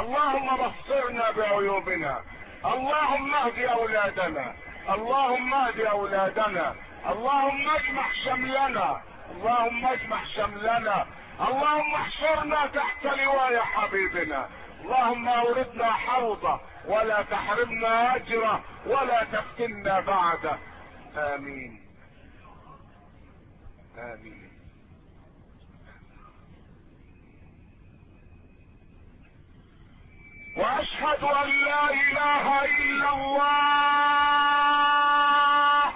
اللهم بصرنا بعيوبنا، اللهم اهد اولادنا، اللهم اهد اولادنا، اللهم اجمع شملنا، اللهم اجمع شملنا، اللهم احشرنا تحت لواء حبيبنا، اللهم اوردنا حوضه ولا تحرمنا اجره ولا تفتنا بعده. امين امين. واشهد ان لا اله الا الله.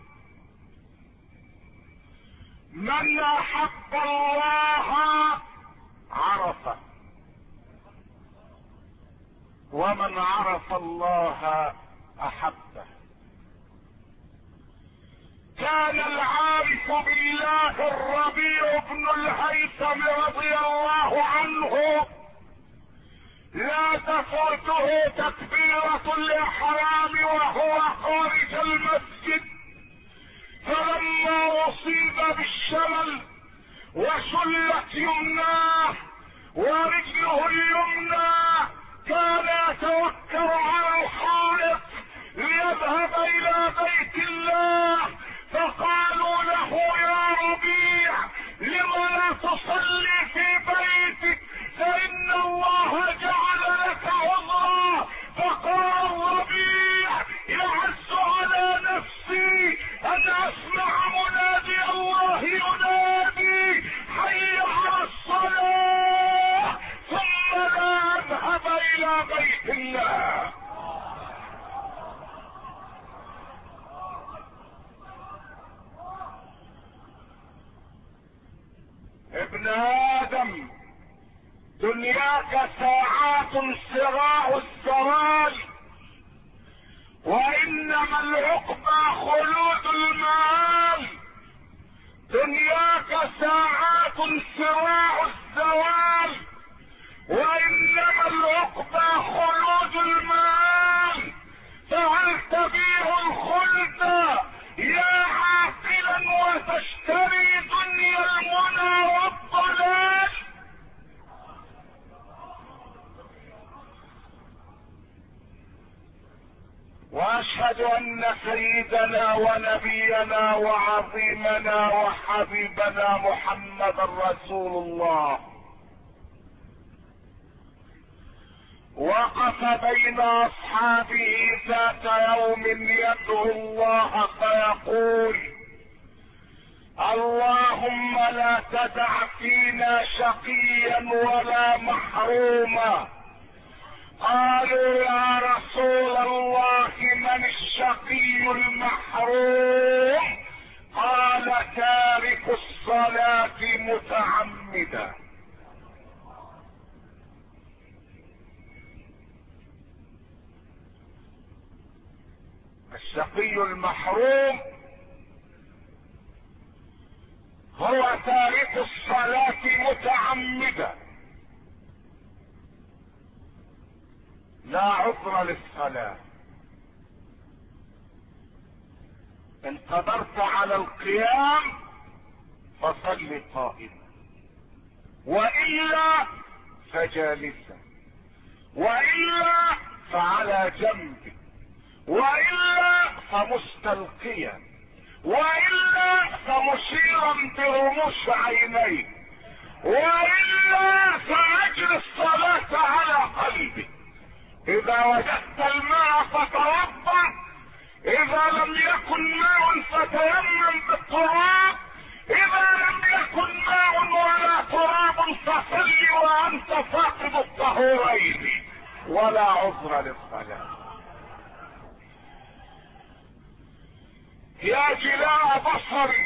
من احب الله عرفه، ومن عرف الله احبه. كان العارف بالله الربيع بن الهيثم رضي الله عنه لا تفوته تكبيرة الإحرام وهو خارج المسجد، فلما أصيب بالشلل وشلت يمناه ورجله اليمنى كان يتوكل على الحائط ليذهب إلى بيت الله، فقالوا له يا ربيع لم لا تصلي في بيتك فإن الله جعل لك عذرا؟ فقال الربيع يعز على نفسي أن أسمع منادي الله ينادي حي على الصلاة ثم لا أذهب إلى بيت الله. ابن آدم دنياك ساعات صراع الزوال، وإنما العقبى خلود المال. دنياك ساعات صراع الزوال، وإنما العقبى خلود المال. فهل تبيع الخلد يا عاقلا وتشتري دنيا المنى والضلال؟ واشهد ان سيدنا ونبينا وعظيمنا وحبيبنا محمد رسول الله وقف بين اصحابه ذات يوم يدعو الله فيقول اللهم لا تدع فينا شقيا ولا محروما. قالوا يا رسول الله من الشقي المحروم؟ قال تارك الصلاة متعمدا. الشقي المحروم هو تارك الصلاة متعمدا، لا عذر للصلاة. ان قدرت على القيام فصل قائما، والا فجالسا، والا فعلى جنبك، والا فمستلقيا، والا فمشيرا برموش عينيك، والا فاجر الصلاة على قلبك. اذا وجدت الماء فتوضا، اذا لم يكن ماء فتيمم بالتراب، اذا لم يكن ماء ولا تراب فصل وانت فاقد الطهورين، ولا عذر للصلاة. يا جلاء بصري،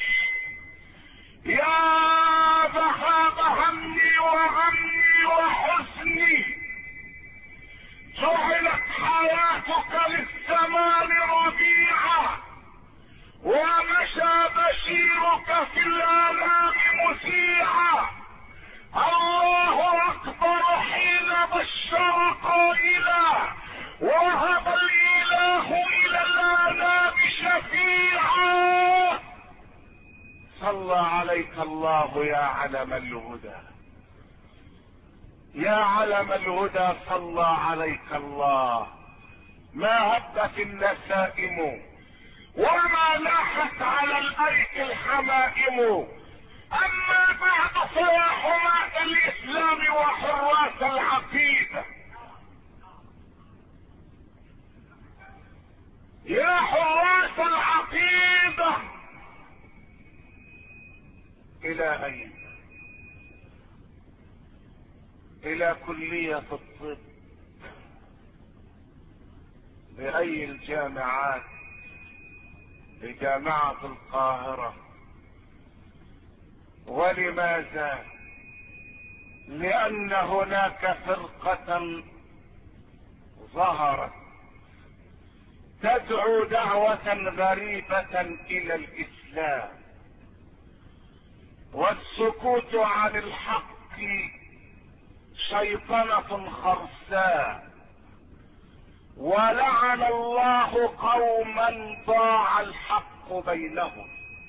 يا ذهاب همي وغمي وحزني، جعلت حياتك للزمان ربيعا، ومشى بشيرك في الآلام مسيعا. الله أكبر حين بشر قائلا وهب الإله إلى الآلام شفيعا. صلى عليك الله يا علم الهدى، يا علم الهدى صلى عليك الله. ما هبت النسائم وما لاحت على الايك الحمائم. اما بعد فيا حماة الاسلام وحراس العقيدة، يا حراس العقيدة، الى اين؟ الى كلية الطب بأي الجامعات؟ لجامعة القاهرة. ولماذا؟ لأن هناك فرقة ظهرت تدعو دعوة غريبة إلى الإسلام، والسكوت عن الحق شيطنة خرساء. ولعن الله قوما ضاع الحق بينهم.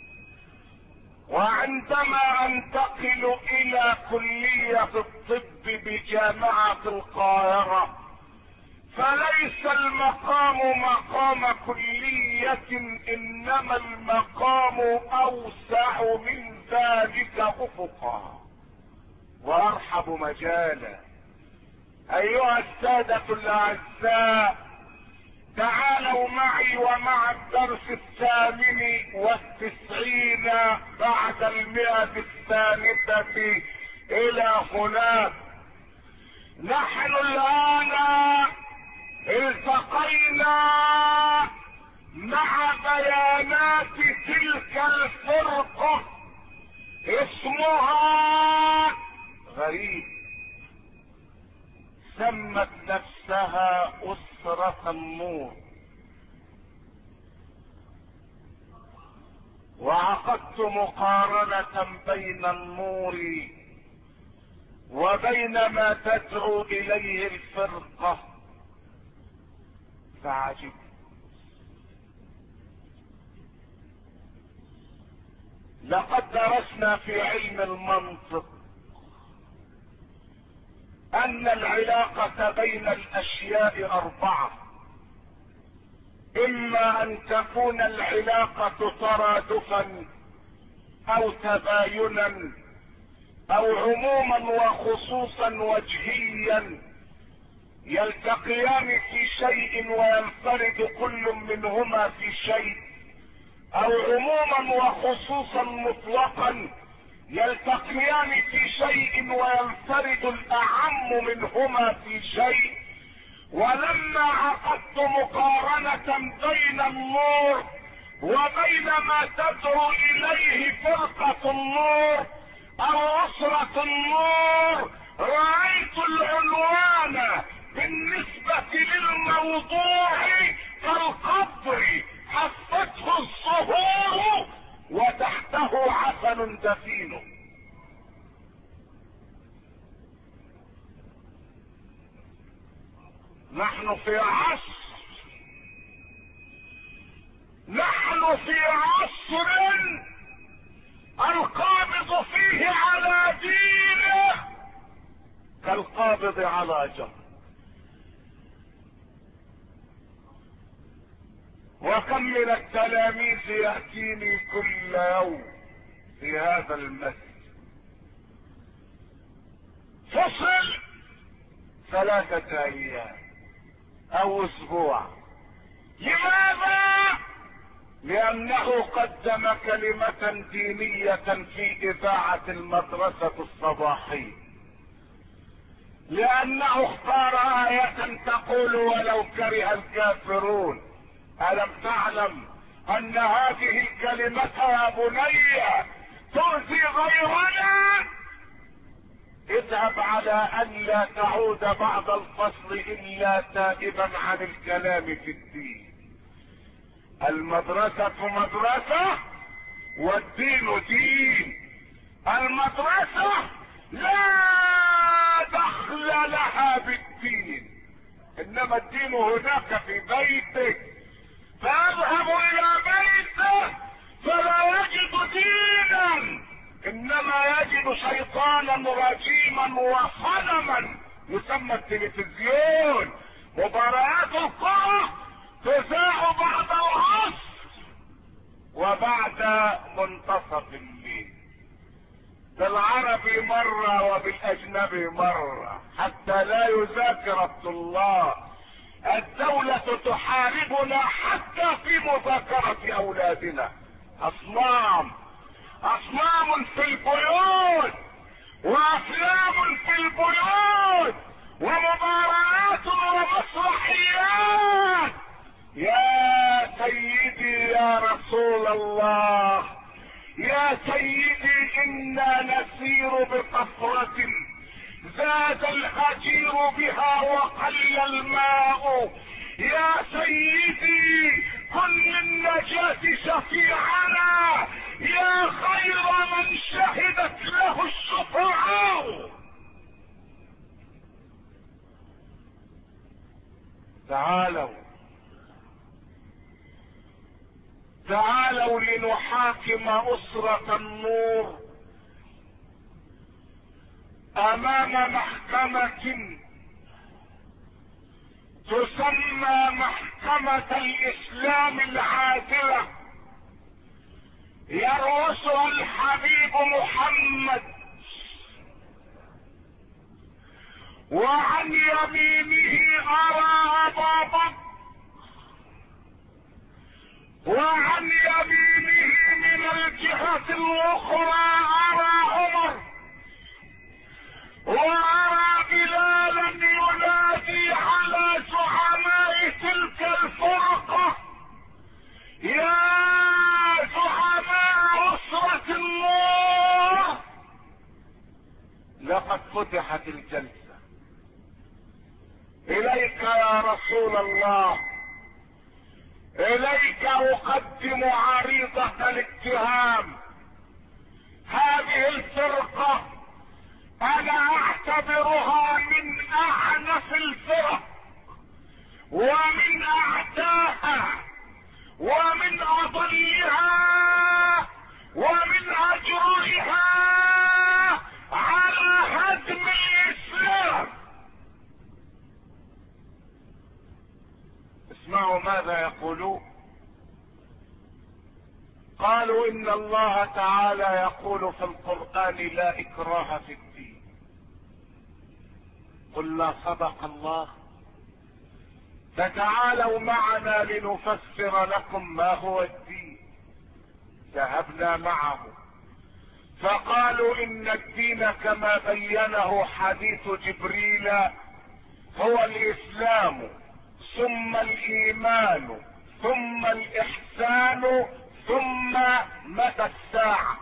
وعندما انتقل الى كلية الطب بجامعة القاهرة، فليس المقام مقام كلية، انما المقام اوسع من ذلك افقا وارحب مجالا. ايها السادة الاعزاء، تعالوا معي ومع الدرس 98 بعد 100 الى هناك. نحن الان التقينا مع بيانات تلك الفرقة، اسمها غريب، سمت نفسها أسرة النور. وعقدت مقارنة بين النور وبين ما تدعو إليه الفرقة فعجبت. لقد درسنا في علم المنطق ان العلاقة بين الاشياء 4. اما ان تكون العلاقة ترادفا او تباينا او عموما وخصوصا وجهيا، يلتقيان في شيء وينفرد كل منهما في شيء، او عموما وخصوصا مطلقا يلتقيان في شيء وينفرد الاعم منهما في شيء. ولما عقدت مقارنة بين النور وبين ما تدعو اليه فرقة النور او اسرة النور، رأيت العنوان بالنسبة للموضوع كالقبر حفته الصهور وتحته عسل دفين. نحن في عصر القابض فيه على دينه كالقابض على جمر. وكم من التلاميذ يأتيني كل يوم في هذا المسجد فصل 3 ايام او اسبوع. لماذا؟ لانه قدم كلمة دينية في اذاعة المدرسة الصباحية، لانه اختار آية تقول ولو كره الكافرون. ألم تعلم أن هذه الكلمة يا بني تؤذي غيرنا؟ اذهب على أن لا تعود بعد الفصل إلا تائبا عن الكلام في الدين. المدرسة مدرسة والدين دين. المدرسة لا دخل لها بالدين، إنما الدين هناك في بيتك. فاذهب الى بيته فلا يجد دينا انما يجد شيطانا رجيما وصنما يسمى التلفزيون. مباريات الكرة تذاع بعد العصر وبعد منتصف الليل، بالعربي مرة وبالاجنبي مرة، حتى لا يذاكر الطلاب. الدولة تحاربنا حتى في مذاكرة اولادنا. اصنام في البيوت وافلام في البيوت ومباريات ومسرحيات. يا سيدي يا رسول الله، يا سيدي انا نسير بقصرة زاد الهجير بها وقل الماء. يا سيدي كن للنجاة شفيعنا يا خير من شهدت له الشفعاء. تعالوا لنحاكم أسرة النور امام محكمة تسمى محكمة الاسلام العادلة يرأسها الحبيب محمد، وعن يمينه ارى ابا بكر، وعن يمينه من الجهة الاخرى ارى عمر، وارى بلالا ينادي على زعماء تلك الفرقة: يا زعماء أسرة النور لقد فتحت الجلسة، اليك يا رسول الله، اليك اقدم عريضة الاتهام. هذه الفرقة انا اعتبرها من اعنف الفرق ومن اعتاها ومن اضلها ومن اجرها على هدم الاسلام. اسمعوا ماذا يقولون. قالوا ان الله تعالى يقول في القرآن: لا اكراه في الدين. قلنا صدق الله، فتعالوا معنا لنفسر لكم ما هو الدين. ذهبنا معه فقالوا ان الدين كما بينه حديث جبريل هو الاسلام ثم الايمان ثم الاحسان ثم متى الساعة.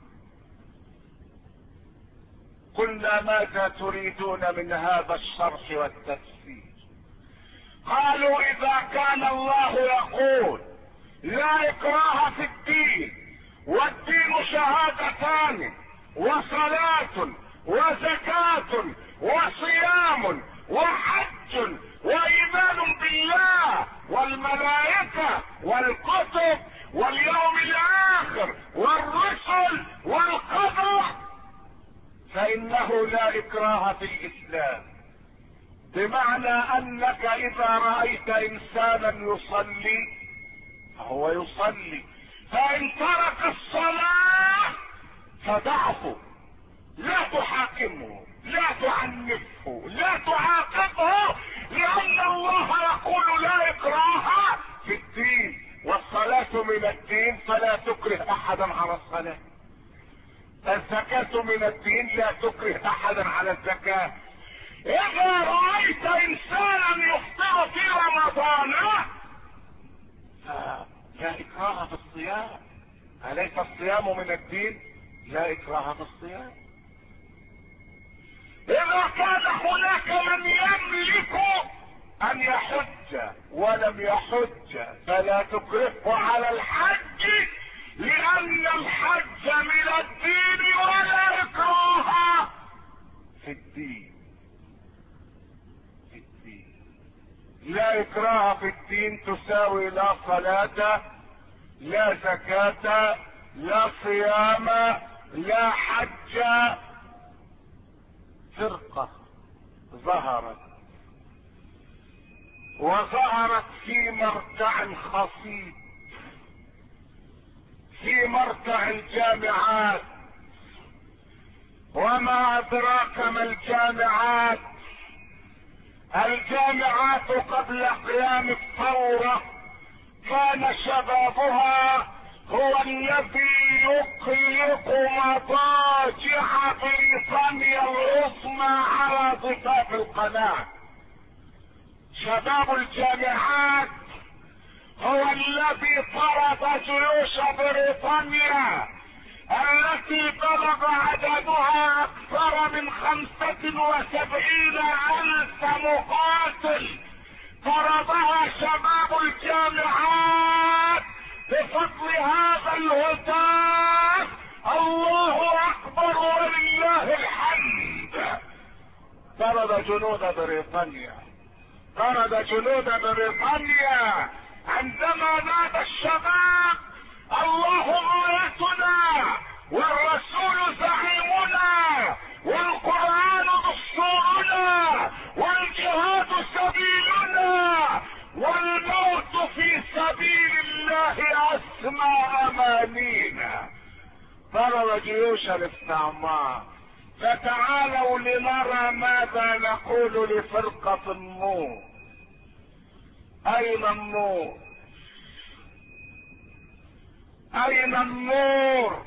قلنا ماذا تريدون من هذا الشرح والتفسير؟ قالوا اذا كان الله يقول لا اكراه في الدين والدين شهادتان وصلاة وزكاة وصيام وحج وايمان بالله والملائكة والكتب واليوم الاخر والرسل والقدر، فانه لا اكراه في الاسلام. بمعنى انك اذا رأيت انسانا يصلي فهو يصلي، فان ترك الصلاة فدعه، لا تحاكمه، لا تعنفه، لا تعاقبه، لان الله يقول لا اكراه في الدين، والصلاة من الدين فلا تكره احدا على الصلاة، الزكاة من الدين لا تكره احدا على الزكاة. اذا رأيت انسانا يفطر في رمضان لا اكراه في الصيام. اليس الصيام من الدين؟ لا اكراه في الصيام. اذا كان هناك من يملك ان يحج ولم يحج فلا تكرهه على الحج، لان الحج من الدين ولا اكراه في الدين. لا اكراه في الدين تساوي لا صلاة لا زكاة لا صيام لا حج فرقة ظهرت، وظهرت في مرتع خصيب، في مرتع الجامعات. وما ادراك ما الجامعات؟ الجامعات قبل قيام الثورة كان شبابها هو الذي يقلق مضاجع بريطانيا العظمى على ضفاف القناة. شباب الجامعات هو الذي طرد جيوش بريطانيا التي بلغ عددها اكثر من 75,000 مقاتل، طردها شباب الجامعات بفضل هذا الهتاف: الله اكبر ولله الحمد. طرد جنود بريطانيا، طرد جنود بريطانيا عندما نادى الشباب: الله غايتنا والرسول زعيمنا والقرآن دستورنا والجهاد سبيلنا والموت في سبيل الله اسمى امانينا. طرد جيوش الاستعمار. فتعالوا لنرى ماذا نقول لفرقة النور. اين النور؟ اين النور؟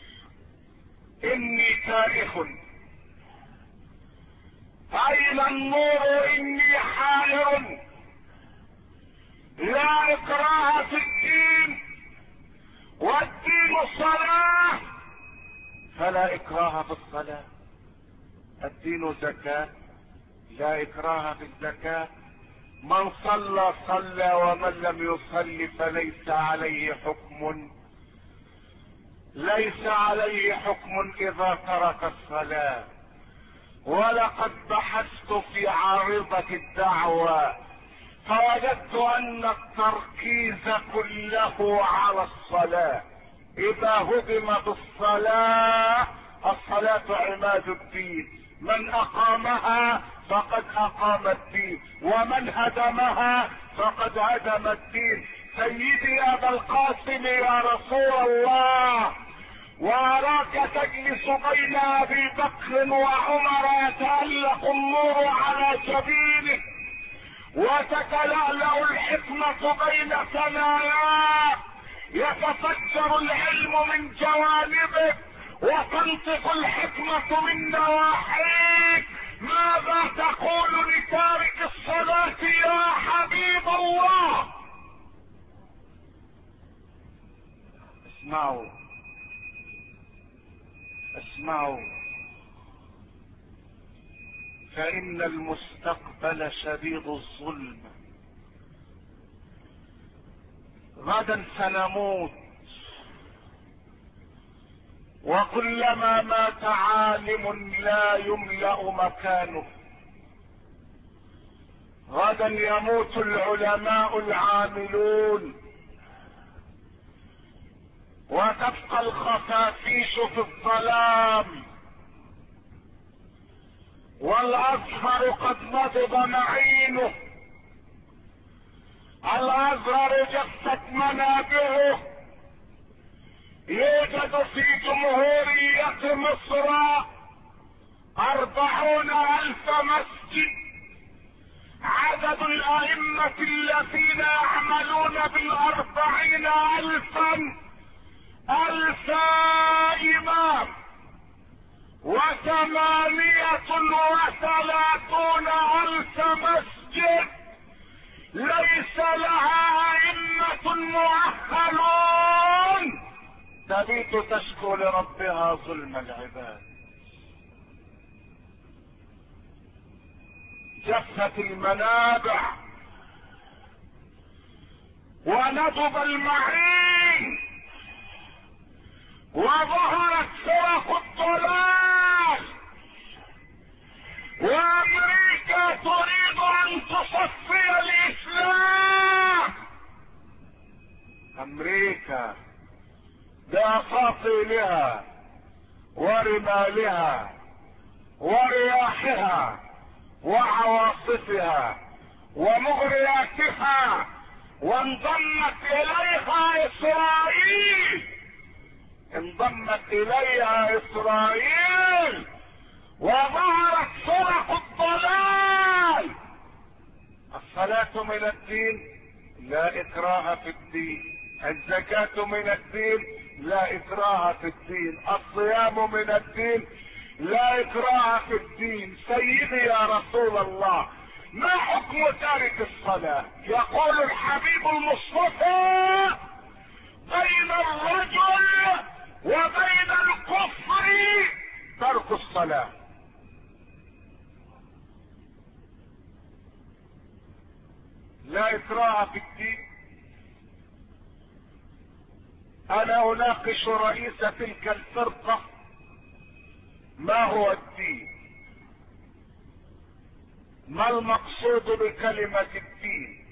اني تاريخ. اين النور؟ اني حائر. لا اكراه في الدين، والدين صلاة فلا اكراه في الصلاة. الدين زكاة، لا اكراه في الزكاة. من صلى صلى، ومن لم يصلي فليس عليه حكم، ليس عليه حكم اذا ترك الصلاة. ولقد بحثت في عارضة الدعوة فوجدت ان التركيز كله على الصلاة. اذا هدمت الصلاة، الصلاة عماد الدين، من اقامها فقد اقام الدين، ومن هدمها فقد هدم الدين. سيدي ابا القاسم يا رسول الله، واراك تجلس بين ابي بكر وعمر يتألق النور على جبينك، وتتلألأ الحكمة بين ثناياك، يتفجر العلم من جوانبك، وتنطق الحكمة من نواحيك. ماذا تقول لتارك الصلاة يا حبيب الله؟ اسمعوا اسمعوا، فإن المستقبل شديد الظلم. غدا سنموت، وكلما مات عالم لا يملأ مكانه. غدا يموت العلماء العاملون، وتبقى الخفافيش في الظلام، والازهر قد نضب معينه. الازهر جفت منابعه. يوجد في جمهورية مصر 40,000 مسجد. عدد الائمة الذين يعملون ب40,000 امام، 38,000 مسجد ليس لها ائمة مؤهلون تبيت تشكو لربها ظلم العباد. جفت المنابع وندب المعين، وظهرت فرق الضلال، وامريكا تريد ان تصفي الاسلام. امريكا باساطيلها ورمالها ورياحها وعواصفها ومغرياتها، وانضمت اليها اسرائيل، انضمت اليها اسرائيل، وظهرت فرق الضلال. الصلاة من الدين، لا اكراه في الدين. الزكاة من الدين، لا اكراه في الدين. الصيام من الدين، لا اكراه في الدين. سيدي يا رسول الله، ما حكم تارك الصلاة؟ يقول الحبيب المصطفى: بين الرجل وبين الكفر ترك الصلاة. لا اكراه في الدين. انا اناقش رئيس تلك الفرقة: ما هو الدين؟ ما المقصود بكلمة الدين؟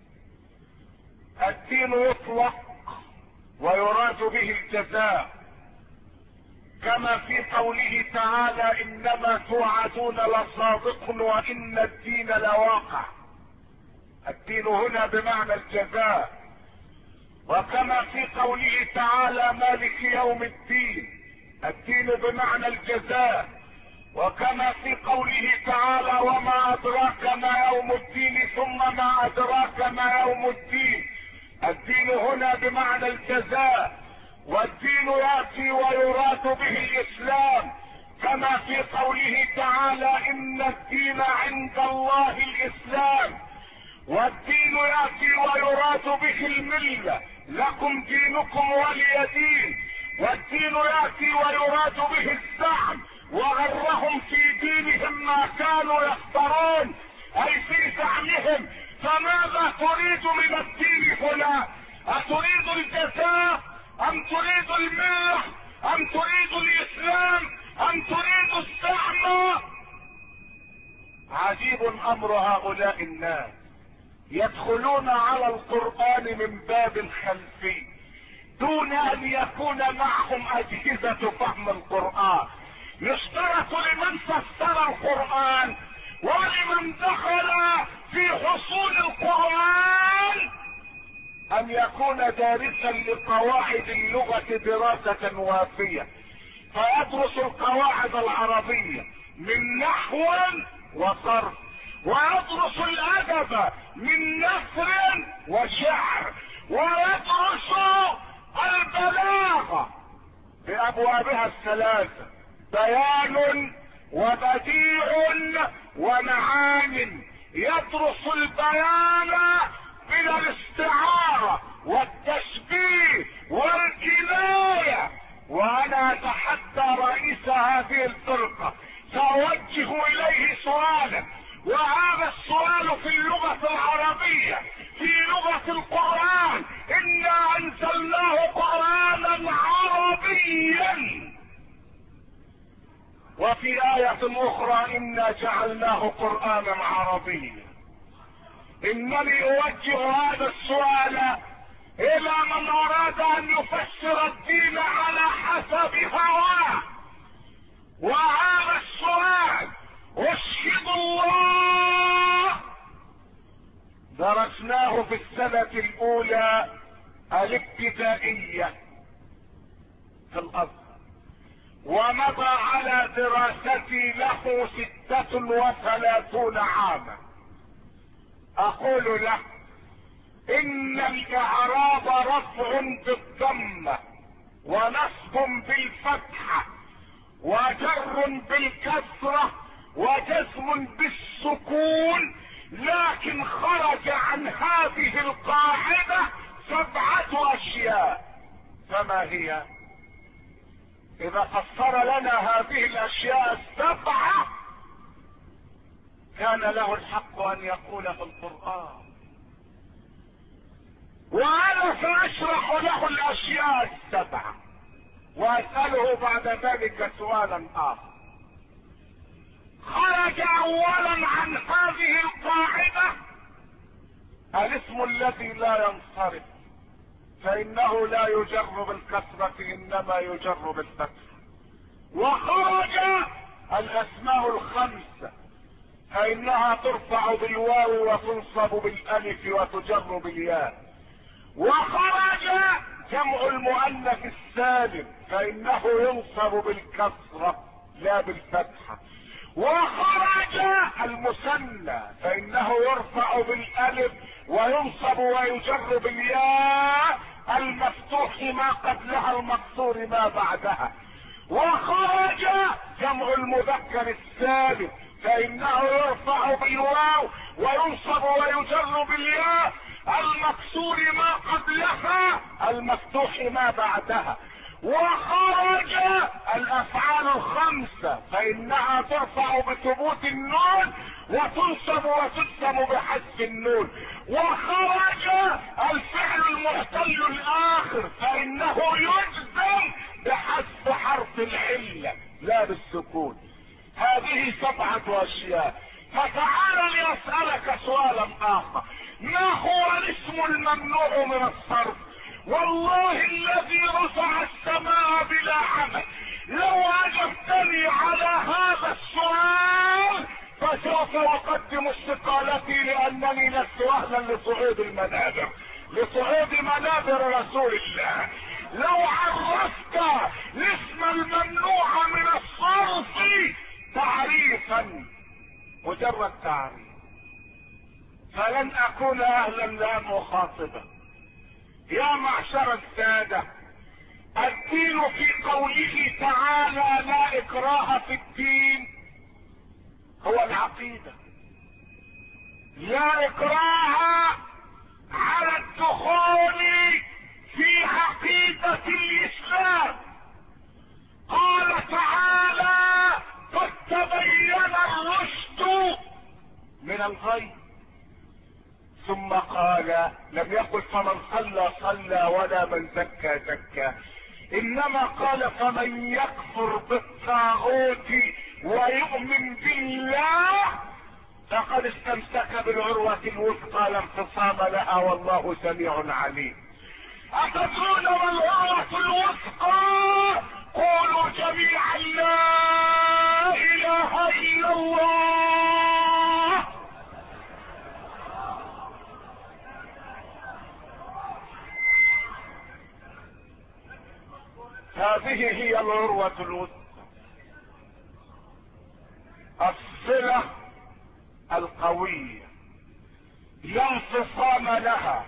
الدين يطلق ويراد به الجزاء، كما في قوله تعالى: انما توعدون لصادق وان الدين لواقع. الدين هنا بمعنى الجزاء، وكما في قوله تعالى: مالك يوم الدين. الدين بمعنى الجزاء، وكما في قوله تعالى: وما ادراك ما يوم الدين ثم ما ادراك ما يوم الدين. الدين هنا بمعنى الجزاء، والدين ياتي ويراد به الاسلام، كما في قوله تعالى: ان الدين عند الله الاسلام. والدين ياتي ويراد به المله، لكم دينكم ولي دين. والدين ياتي ويراد به الزعم، وغرهم في دينهم ما كانوا يختارون، اي في زعمهم. فماذا تريد من الدين هنا؟ اتريد الجزاء ام تريد المله ام تريد الاسلام ام تريد الزعم؟ عجيب امر هؤلاء الناس، يدخلون على القرآن من باب الخلفي دون ان يكون معهم اجهزة فهم القرآن. يشترط لمن فسر القرآن ولمن دخل في حصول القرآن ان يكون دارسا لقواعد اللغة دراسة وافية، فيدرس القواعد العربية من نحو وصرف، ويدرس الادب من نثر وشعر، ويدرس البلاغة بابوابها الثلاثة: بيان وبديع ومعان. يدرس البيان من الاستعارة والتشبيه والكناية. وانا اتحدى رئيس هذه الفرقة، سأوجه اليه سؤالا، وهذا السؤال في اللغة العربية، في لغة القرآن: إنا أنزلناه قرآنا عربيا. وفي آية أخرى: إنا جعلناه قرآنا عربيا. إنني أوجه هذا السؤال إلى من أراد أن يفسر الدين على حسب هواه. وهذا السؤال أشهد الله درسناه في السنة الأولى الابتدائية في الأزهر، ومضى على دراستي له 36 عاما. أقول له: إن الإعراب رفع بالضمة ونصب بالفتحة وجر بالكسرة وجزم بالسكون، لكن خرج عن هذه القاعدة 7 أشياء. فما هي؟ إذا فسر لنا هذه الأشياء 7 كان له الحق أن يقول في القرآن، وأنا سأشرح له الأشياء 7 وأسأله بعد ذلك سؤالا آخر. خرج أولا عن هذه القاعدة الاسم الذي لا ينصرف، فإنه لا يجر بالكسرة إنما يجر بالفتح، وخرج الاسماء الخمسة فانها ترفع بالواو وتنصب بالالف وتجر بالياء. وخرج جمع المؤنث السالم فانه ينصب بالكسرة لا بالفتحة. وخرج المثنى فانه يرفع بالالف وينصب ويجر بالياء المفتوح ما قبلها المكسور ما بعدها. وخرج جمع المذكر السالم فانه يرفع بالواو وينصب ويجر بالياء المكسور ما قبلها المفتوح ما بعدها. وخرج الافعال الخمسة فانها ترفع بثبوت النون وتنصب وتجزم بحذف النون. وخرج الفعل المعتل الاخر فانه يجزم بحذف حرف العلة لا بالسكون. هذه 7 اشياء. فتعال لأسألك سؤالا اخر، ما هو الاسم الممنوع من الصرف؟ والله الذي رفع السماء بلا عمل لو اجبتني على هذا السؤال فسوف اقدم استقالتي لانني لست اهلا لصعود المنابر، لصعود منابر رسول الله. لو عرفت الاسم الممنوع من الصرف تعريفا مجرد تعريف فلن اكون اهلا لان اخاطبه. يا معشر السادة، الدين في قوله تعالى لا اكراه في الدين هو العقيدة. لا اكراه على الدخول في عقيدة الاسلام. قال تعالى قد تبين الرشد من الغي، ثم قال لم يقل فمن صلى صلى ولا من زكى زكى، انما قال فمن يكفر بالطاغوت ويؤمن بالله فقد استمسك بالعروة الوثقى لا انفصام لها والله سميع عليم. أتدرون ما العروة الوثقى؟ قولوا جميعا لا اله الا الله. هذه هي العروة الوثقى، الصلة القوية لا انفصام لها،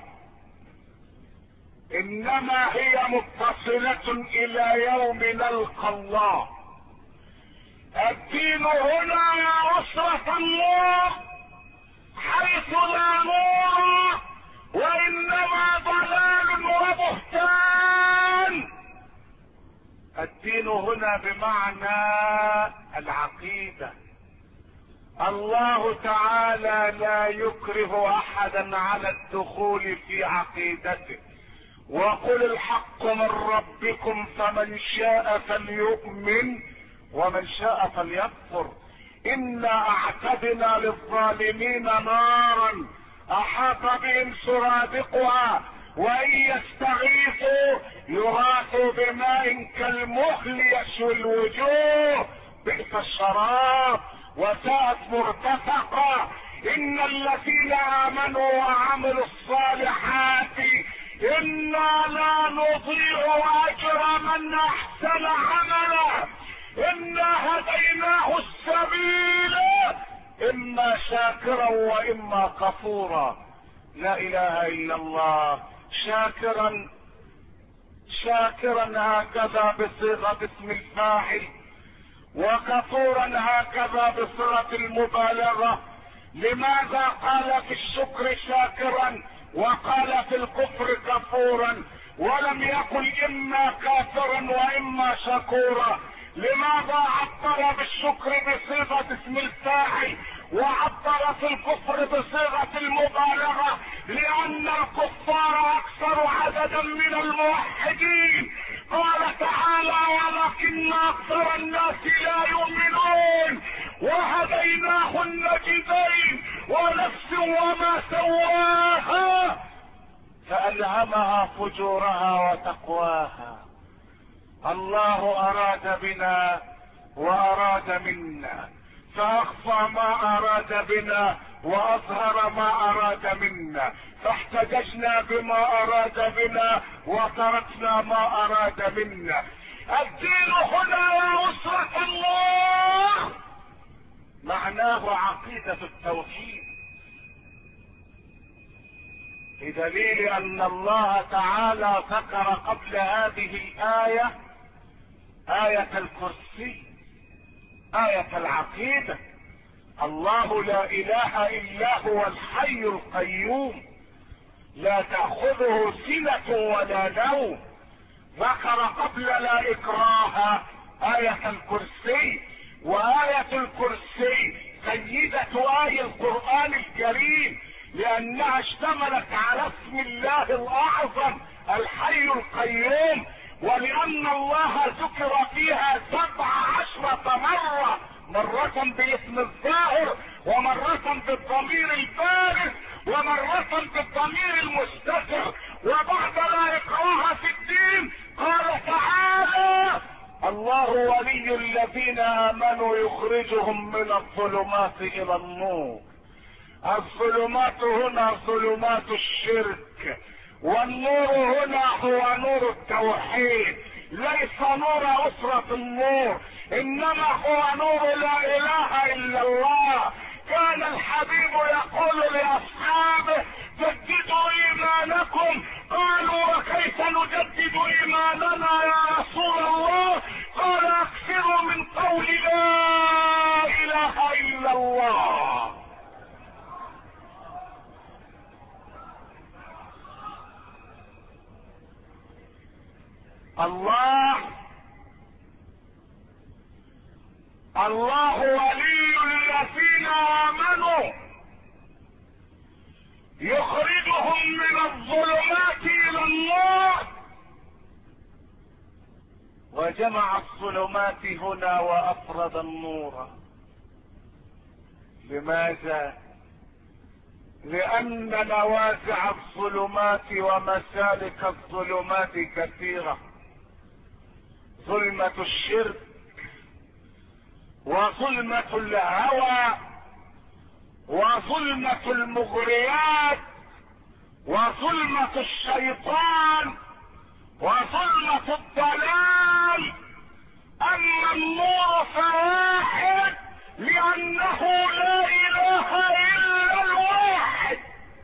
انما هي متصلة الى يوم نلقى الله. الدين هنا يا أسرة الله حيث لا نور وانما ضلال وبهتان. الدين هنا بمعنى العقيدة. الله تعالى لا يكره احدا على الدخول في عقيدته، وقل الحق من ربكم فمن شاء فليؤمن ومن شاء فليكفر. انا اعتدنا للظالمين نارا احاط بهم سرادقها وان يستغيثوا يغاثوا بماء كالمهل يشوي الوجوه بئس الشراب وساءت مرتفقا. ان الذين امنوا وعملوا الصالحات انا لا نضيع اجر من احسن عملا انا هديناه السبيل اما شاكرا واما كفورا. لا اله الا الله. شاكرا هكذا بصيغة اسم الفاعل، وكفورا هكذا بصيغة المبالغة. لماذا قال في الشكر شاكرا وقال في الكفر كفورا ولم يقل اما كافرا واما شكورا؟ لماذا عبر بالشكر بصيغة اسم الفاعل وعبر في الكفر بصيغة المبالغة؟ لان الكفار اكثر عددا من الموحدين. قال تعالى ولكن اكثر الناس لا يؤمنون وهديناه النجدين ونفس وما سواها فألهمها فجورها وتقواها. الله اراد بنا واراد منا، فاخفى ما اراد بنا واظهر ما اراد منا، فاحتججنا بما اراد بنا وتركنا ما اراد منا. الدين هنا يا أسرة الله معناه عقيدة التوحيد، بدليل ان الله تعالى ذكر قبل هذه الآية آية الكرسي، آية العقيدة. الله لا اله الا هو الحي القيوم لا تأخذه سنة ولا نوم. ذكر قبل لا اكراه آية الكرسي، وآية الكرسي سيدة آي القرآن الكريم، لأنها اشتملت على اسم الله الأعظم الحي القيوم، ولأن الله ذكر فيها 17 مرة، مرة باسم الظاهر، ومرة بالضمير البارز، ومرة بالضمير المستتر. وبعد لا إكراه في الدين قال تعالى: الله ولي الذين آمنوا يخرجهم من الظلمات إلى النور. الظلمات هنا ظلمات الشرك، والنور هنا هو نور التوحيد، ليس نور أسرة النور، إنما هو نور لا إله إلا الله. كان الحبيب يقول لأصحابه: جددوا إيمانكم. قالوا: وكيف نجدد إيماننا يا رسول الله؟ قال: أكثروا من قول لا إله إلا الله. الله ولي الذين آمنوا يخرجهم من الظلمات إلى النور. وجمع الظلمات هنا وأفرد النور. لماذا؟ لأن نوازع الظلمات ومسالك الظلمات كثيرة. ظلمة الشرك، وظلمة الهوى، وظلمة المغريات، وظلمة الشيطان، وظلمة الضلال. أما النور فواحد، لأنه لا إله إلا الواحد.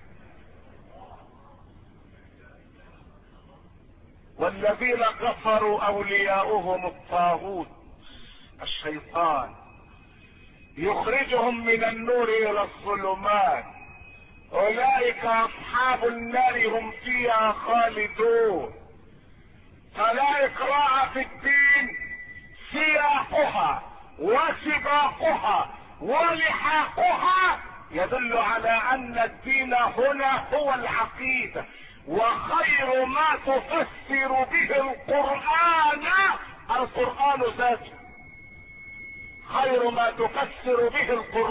والذين كفروا أولياؤهم الطاغوت الشيطان، يخرجهم من النور إلى الظلمات. أولئك أصحاب النار هم فيها خالدون. فلا إكراه في الدين، سياقها وسباقها ولحاقها يدل على أن الدين هنا هو العقيدة. وخير ما تفسر به القرآن ذاته. خير ما تفسر به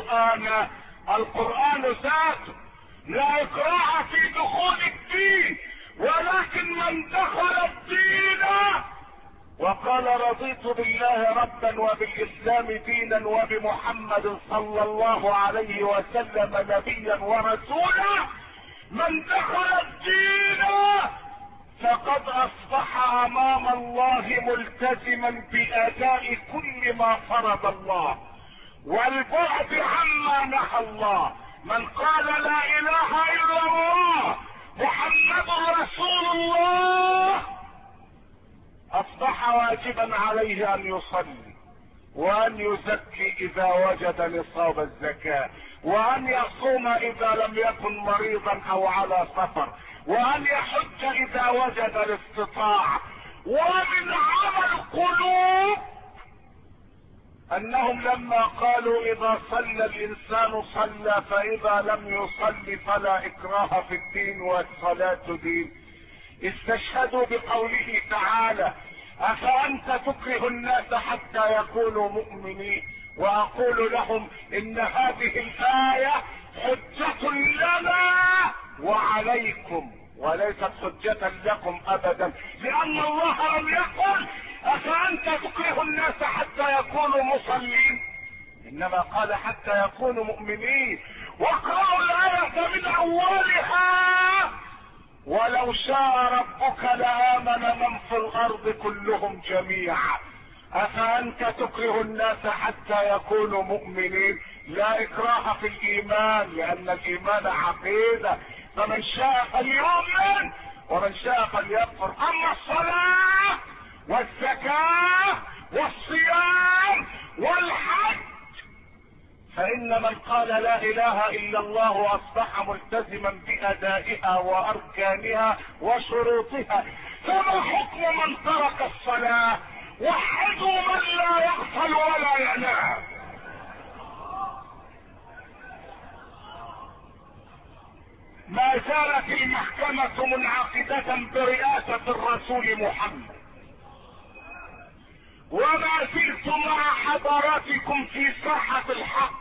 القرآن ذاته. لا إكراه في دخول الدين، ولكن من دخل الدين وقال: رضيت بالله ربا وبالإسلام دينا وبمحمد صلى الله عليه وسلم نبيا ورسولا، من دخل الدين فقد أصبح أمام الله ملتزما بأداء كل ما فرض الله والبعد عما نهى الله. من قال لا إله إلا الله محمد رسول الله أصبح واجبا عليه أن يصلي، وأن يزكي إذا وجد نصاب الزكاة، وأن يصوم إذا لم يكن مريضا أو على سفر، وأن يحج إذا وجد الاستطاعة. ومن عمل القلوب أنهم لما قالوا: إذا صلى الإنسان صلى، فإذا لم يصلي فلا إكراه في الدين والصلاة دين، استشهدوا بقوله تعالى: أفأنت تكره الناس حتى يكونوا مؤمنين. وأقول لهم إن هذه الآية حجة لنا وعليكم، وليست حجة لكم أبدا، لأن الله لم يقل افانت تكره الناس حتى يكونوا مصلين؟ انما قال حتى يكونوا مؤمنين. واقرأوا الآية من اولها: ولو شاء ربك لآمن من في الارض كلهم جميعا. افانت تكره الناس حتى يكونوا مؤمنين؟ لا اكراه في الايمان، لان الايمان عقيدة، فمن شاء فليؤمن ومن شاء فليكفر. اما الصلاة والزكاة والصيام والحج فان من قال لا اله الا الله اصبح ملتزما بادائها واركانها وشروطها. فما حكم من ترك الصلاة؟ وحدوا من لا يغفل ولا ينام. ما زالت المحكمة منعقدة برئاسة الرسول محمد، وما زلت مع حضراتكم في ساحة الحق،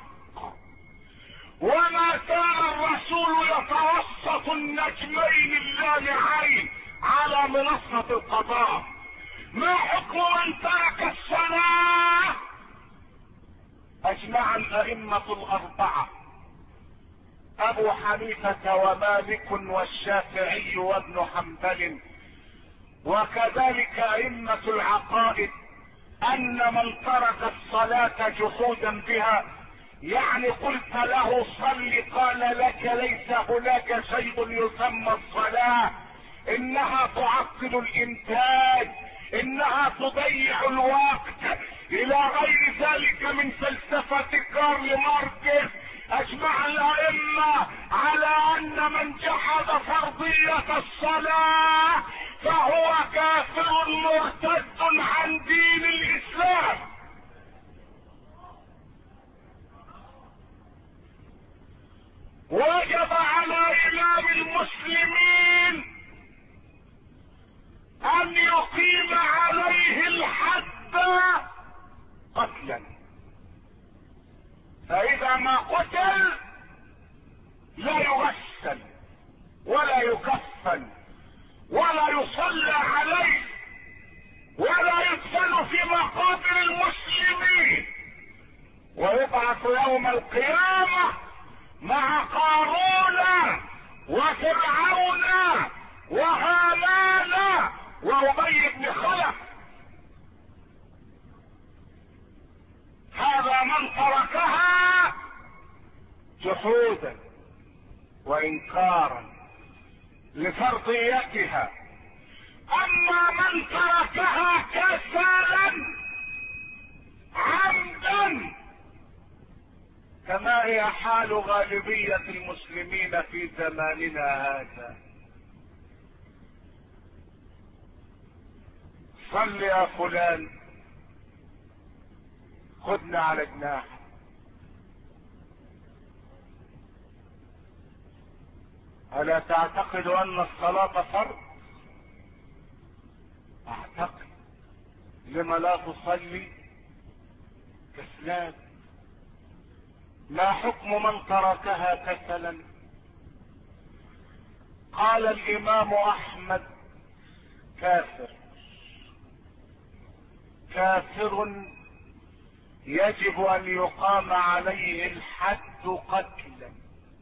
وما زال الرسول يتوسط النجمين اللامعين على منصة القضاء. ما حكم من ترك الصلاة؟ اجمع الائمة الاربعة ابو حنيفة ومالك والشافعي وابن حنبل وكذلك ائمة العقائد ان من ترك الصلاة جحودا بها، يعني قلت له صل قال لك ليس هناك شيء يسمى الصلاة، انها تعطل الانتاج، انها تضيع الوقت، الى غير ذلك من فلسفة كارل ماركس. اجمع الائمة على ان من جحد فرضية الصلاة فهو كافر مرتد عن دين الاسلام. وجب على امام المسلمين ان يقيم عليه الحد قتلا، فاذا ما قتل لا يغسل ولا يكفن ولا يصلى عليه ولا يدفن في مقابر المسلمين، ويبعث يوم القيامة مع قارون وفرعون وهامان وأبي بن خلف. هذا من تركها جحودا وانكارا لفرضيتها. اما من تركها كسلا عمدا كما هي حال غالبية المسلمين في زماننا هذا: صل يا فلان، خدنا على جناح. ألا تعتقد أن الصلاة فرض؟ أعتقد. لما لا تصلي؟ كسلان. ما حكم من تركها كسلا؟ قال الإمام أحمد: كافر، كافر يجب ان يقام عليه الحد قتلا.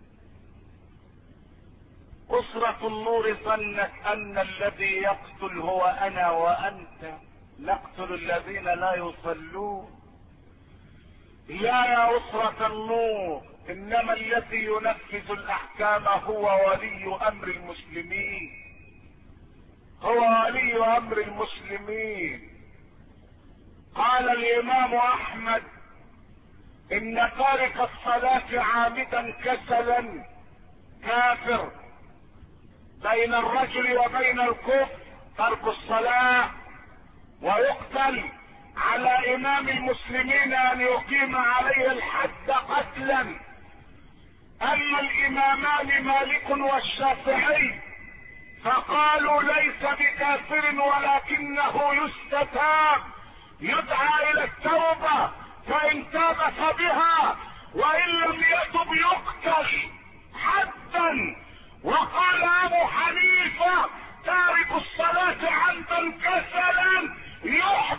اسرة النور ظنت ان الذي يقتل هو انا وانت، نقتل الذين لا يصلون. لا يا اسرة النور، انما الذي ينفذ الاحكام هو ولي امر المسلمين، هو ولي امر المسلمين. قال الامام احمد: ان تارك الصلاة عامدا كسلا كافر. بين الرجل وبين الكفر ترك الصلاة، ويقتل. على امام المسلمين ان يقيم عليه الحد قتلا. اما الامامان مالك والشافعي فقالوا ليس بكافر ولكنه يستتاب، يدعى الى التوبة، فان تاب فبها وان لم يتب يقتل حدا. وقال ابو حنيفة: تارك الصلاة عمدا كسلا يحد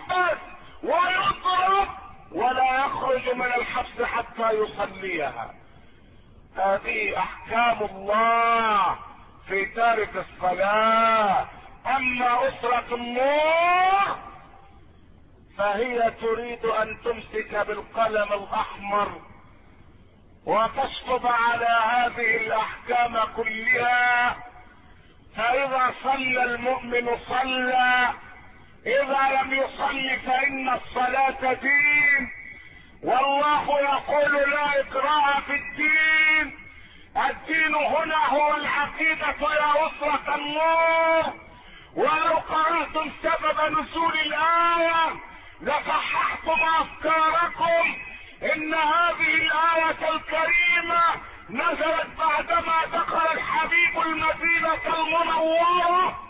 يصليها. هذه احكام الله في تارك الصلاة. اما اسرة النور فهي تريد ان تمسك بالقلم الاحمر وتشطب على هذه الاحكام كلها. فاذا صلى المؤمن صلى، اذا لم يصلي فان الصلاة دين. والله يقول لا اكراه في الدين. الدين هنا هو العقيدة يا أسرة النور. ولو قرأتم سبب نزول الآية لصححتم أفكاركم. إن هذه الآية الكريمة نزلت بعدما دخل الحبيب المدينة المنورة.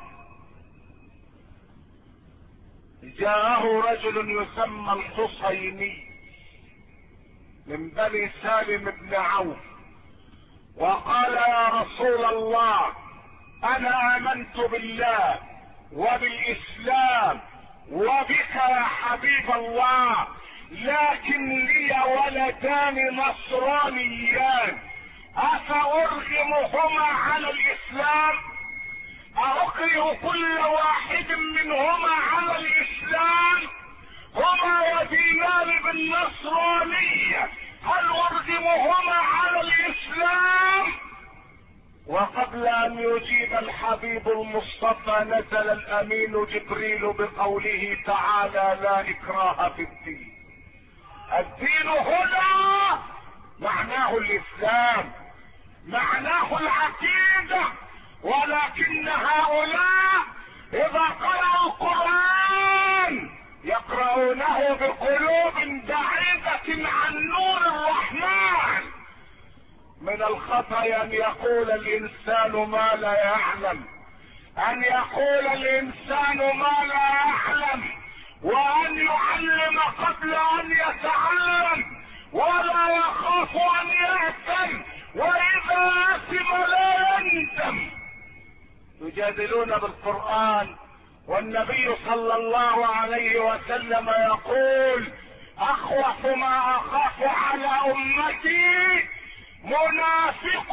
جاءه رجل يسمى الحصيني من بني سالم بن عوف، وقال يا رسول الله انا امنت بالله وبالاسلام وبك يا حبيب الله، لكن لي ولدان نصرانيان، افارغمهما على الاسلام؟ اكره كل واحد منهما على الاسلام؟ هما ودينان بالنصرانية، هل ارغمهما على الاسلام؟ وقبل ان يجيب الحبيب المصطفى نزل الامين جبريل بقوله تعالى لا اكراه في الدين. الدين هنا معناه الاسلام، معناه العقيدة. ولكن هؤلاء اذا قرأوا القرآن يقرؤونه بقلوب بعيدة عن نور الرحمن. من الخطأ ان يقول الانسان ما لا يعلم، ان يقول الانسان ما لا يعلم، وان يعلم قبل ان يتعلم، ولا يخاف ان يأثم، واذا أثم لا يندم. يجادلون بالقرآن والنبي صلى الله عليه وسلم يقول اخوف ما اخاف على امتي منافق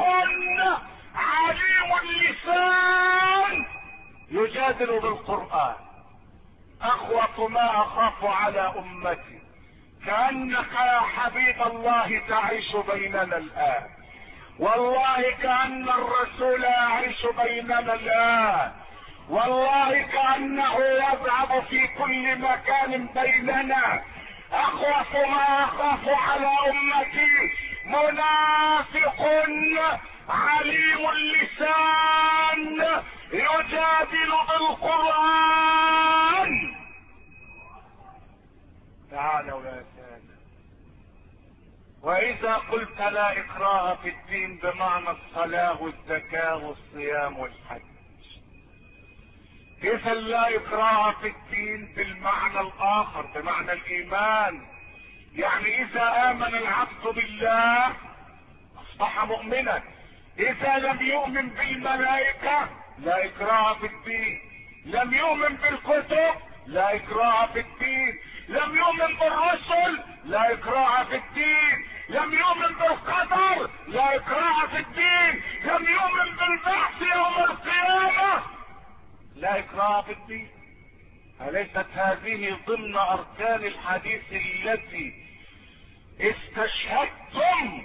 عليم اللسان يجادل بالقرآن. اخوف ما اخاف على امتي، كأنك يا حبيب الله تعيش بيننا الان، والله كأن الرسول يعيش بيننا الان، والله كأنه يذهب في كل مكان بيننا. اخوف ما اخاف على امتي منافق عليم اللسان يجادل بالقرآن. تعالوا يا سادة، واذا قلت لا اكراه في الدين بمعنى الصلاة والزكاة والصيام والحج، اذا لا اكراه في الدين بالمعنى الاخر بمعنى الايمان. يعني اذا امن العبد بالله اصبح مؤمنا. اذا لم يؤمن بالملائكة لا اكراه في الدين، لم يؤمن بالكتب لا اكراه في الدين، لم يؤمن بالرسل لا اكراه في الدين، لم يؤمن بالقدر لا اكراه في الدين، لم يؤمن بالبعث يوم القيامة لا اكراه في الدين. أليست هذه ضمن اركان الحديث التي استشهدتم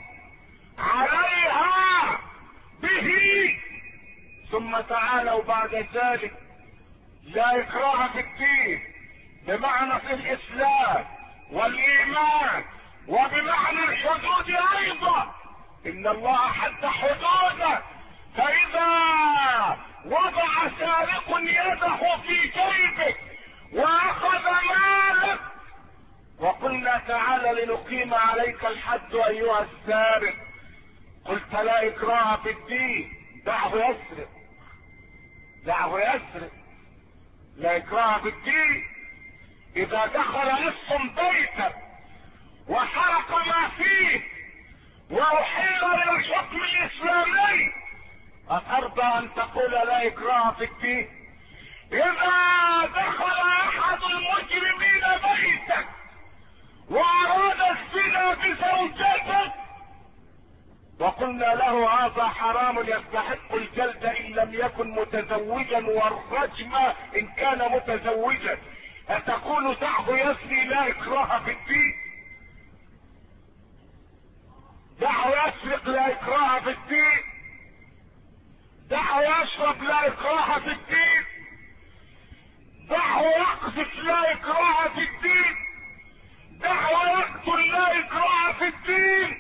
عليها به؟ ثم تعالوا بعد ذلك لا اكراه في الدين بمعنى في الاسلام والايمان وبمعنى الحدود ايضا. ان الله حد حدوده، فاذا وضع سارق يده في جيبه واخذ مالك وقلنا تعالى لنقيم عليك الحد ايها السارق، قلت لا اكراه في الدين، دعه يسرق، دعه يسرق، لا اكراه في الدين. اذا دخل لص بيتك وحرق ما فيه واحيل الى الحكم الاسلامي اترضى ان تقول لا اكراه في الدين؟ اذا دخل احد المجرمين بيتك واراد الزنا بزوجتك وقلنا له هذا حرام يستحق الجلد ان لم يكن متزوجا والرجم ان كان متزوجا. اتقول دعه يزني لا اكراه في الدين؟ دعه يسرق لا اكراه في الدين؟ دعه يشرب لا اكراه في الدين؟ دعه يقذف لا اكراه في الدين؟ دعه يقتل لا اكراه في الدين؟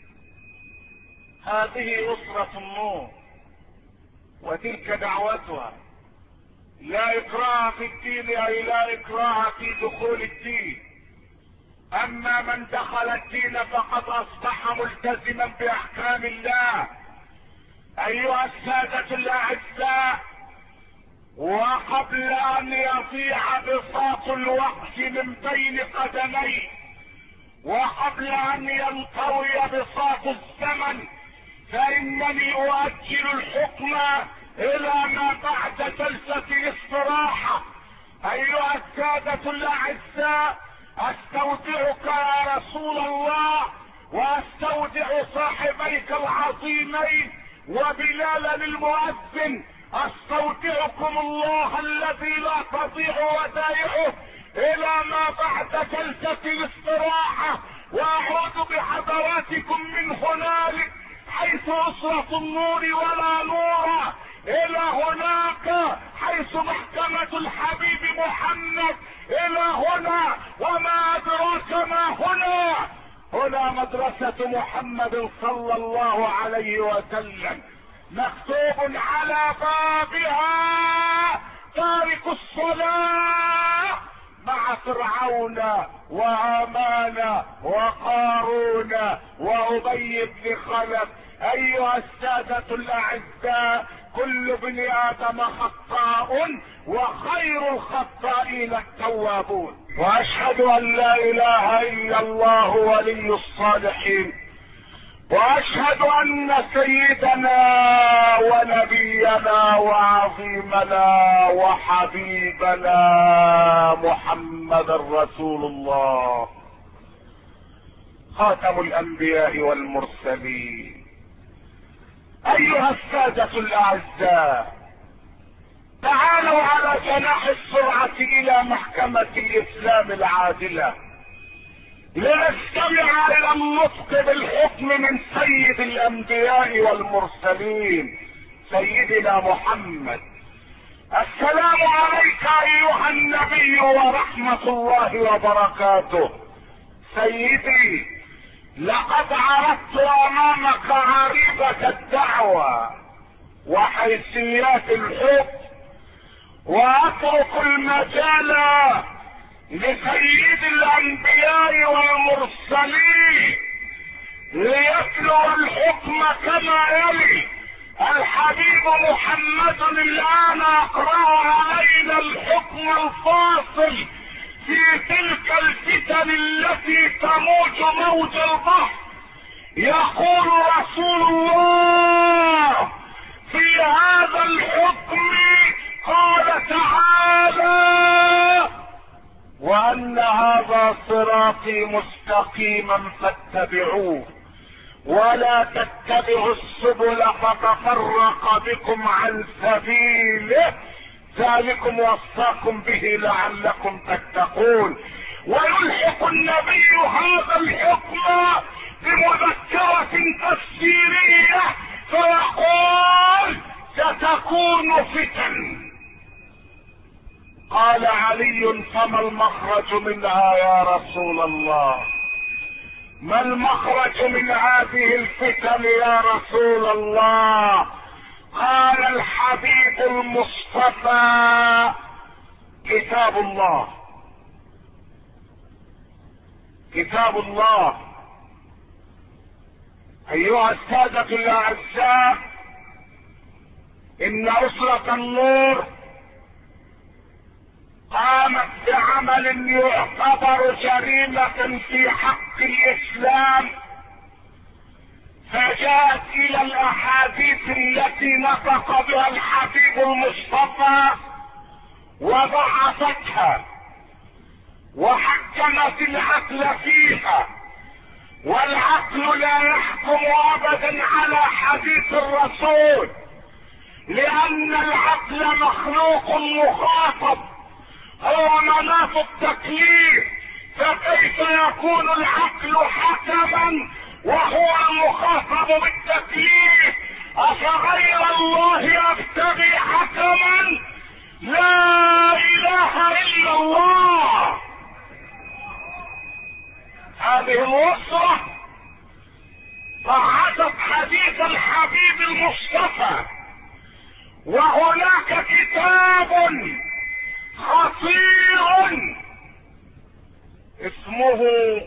هذه أسرة النور وتلك دعوتها. لا إكراه في الدين أي لا إكراه في دخول الدين. أما من دخل الدين فقد أصبح ملتزما بأحكام الله. أيها السادة الأعزاء، وقبل أن يضيع بساط الوقت من بين قدميه، وقبل أن ينطوي بساط الزمن، فإنني أؤجل الحكم إلى ما بعد جلسة الاستراحة. أيها السادة الأعزاء، أستودعك يا رسول الله وأستودع صاحبيك العظيمين وبلال المؤذن، أستودعكم الله الذي لا تضيع ودائعه إلى ما بعد جلسة الاستراحة، وأعود بحضراتكم من هنالك حيث أسرة النور ولا نور إلى هناك حيث محكمة الحبيب محمد إلى هنا. وما أدراك ما هنا؟ هنا مدرسة محمد صلى الله عليه وسلم، مكتوب على بابها تارك الصلاة مع فرعون وهامان وقارون وأبي بن خلف. أيها السادة الأعزاء، كل ابن آدم خطاء وخير الخطائين التوابون. وأشهد أن لا إله إلا الله ولي الصالحين، وأشهد أن سيدنا ونبينا وعظيمنا وحبيبنا محمد رسول الله خاتم الأنبياء والمرسلين. أيها السادة الأعزاء، تعالوا على جناح السرعة إلى محكمة الإسلام العادلة لنستمع إلى النطق بالحكم من سيد الأنبياء والمرسلين سيدنا محمد. السلام عليك أيها النبي ورحمة الله وبركاته. سيدي، لقد عرضت أمامك عريضة الدعوة وحيثيات الحكم، وأترك المجال لسيد الأنبياء والمرسلين ليتلو الحكم كما يلي. الحبيب محمد الآن أقرأ علينا الحكم الفاصل في تلك الفتن التي تموج موج البحر. يقول رسول الله في هذا الحكم، قال تعالى: وأن هذا صراطي مستقيما فاتبعوه ولا تتبعوا السبل فتفرق بكم عن سبيله، ذلكم وصاكم به لعلكم تتقون. ويلحق النبي هذا الحكم بمذكرة تفسيرية فيقول: ستكون فتن. قال علي: فما المخرج منها يا رسول الله؟ ما المخرج من هذه الفتن يا رسول الله؟ قال الحبيب المصطفى: كتاب الله. كتاب الله. ايها السادة الاعزاء، ان اسرة النور قامت بعمل يعتبر جريمة في حق الاسلام، فجاءت الى الاحاديث التي نطق بها الحبيب المصطفى وضعفتها وحكمت العقل فيها والعقل لا يحكم ابدا على حديث الرسول، لان العقل مخلوق مخاطب، هو مناط التكليف، فكيف يكون العقل حكما وهو المخاطب بالتكليف؟ افغير الله ابتغي حكما؟ لا اله الا الله. هذه الوصرة ضعفت حديث الحبيب المصطفى. وهناك كتاب خطير اسمه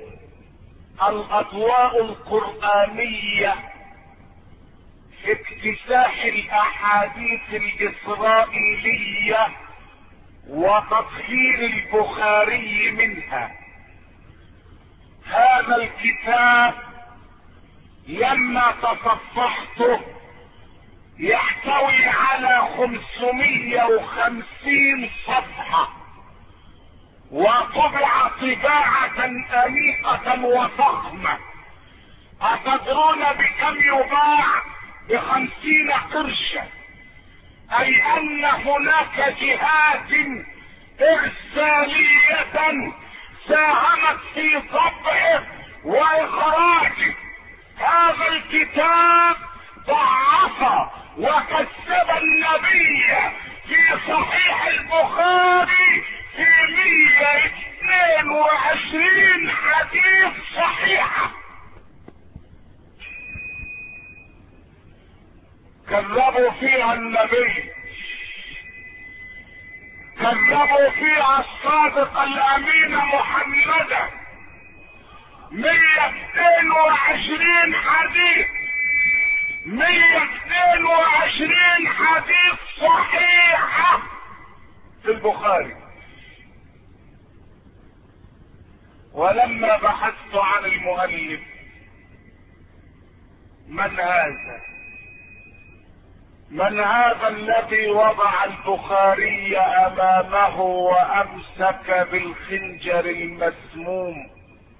الاضواء القرآنية في اكتساح الاحاديث الاسرائيلية وتطهير البخاري منها. هذا الكتاب لما تصفحته يحتوي على 550 صفحة، وطبع طباعة أنيقة وفخمة. أتدرون بكم يباع؟ ب50 قرشا. أي أن هناك جهات إرسالية ساهمت في طبعه وإخراجه. هذا الكتاب ضعف وكذب النبي في صحيح البخاري في 122 حديث صحيحة. كذبوا فيها النبي، كذبوا فيها الصادق الامين محمدا. 122 حديث، 122 حديث صحيحة في البخاري. ولما بحثت عن المؤلف من هذا الذي وضع البخاري امامه وامسك بالخنجر المسموم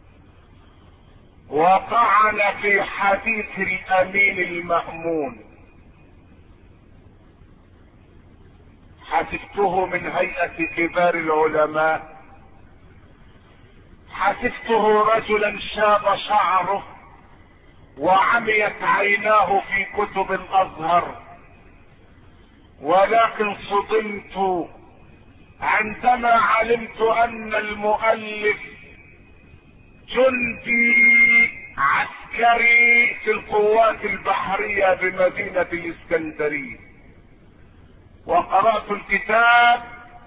وطعن في حديث الامين المأمون؟ حسبته من هيئة كبار العلماء، حسبته رجلا شاب شعره وعميت عيناه في كتب الازهر، ولكن صدمت عندما علمت ان المؤلف جندي عسكري في القوات البحرية بمدينة الاسكندرية. وقرأت الكتاب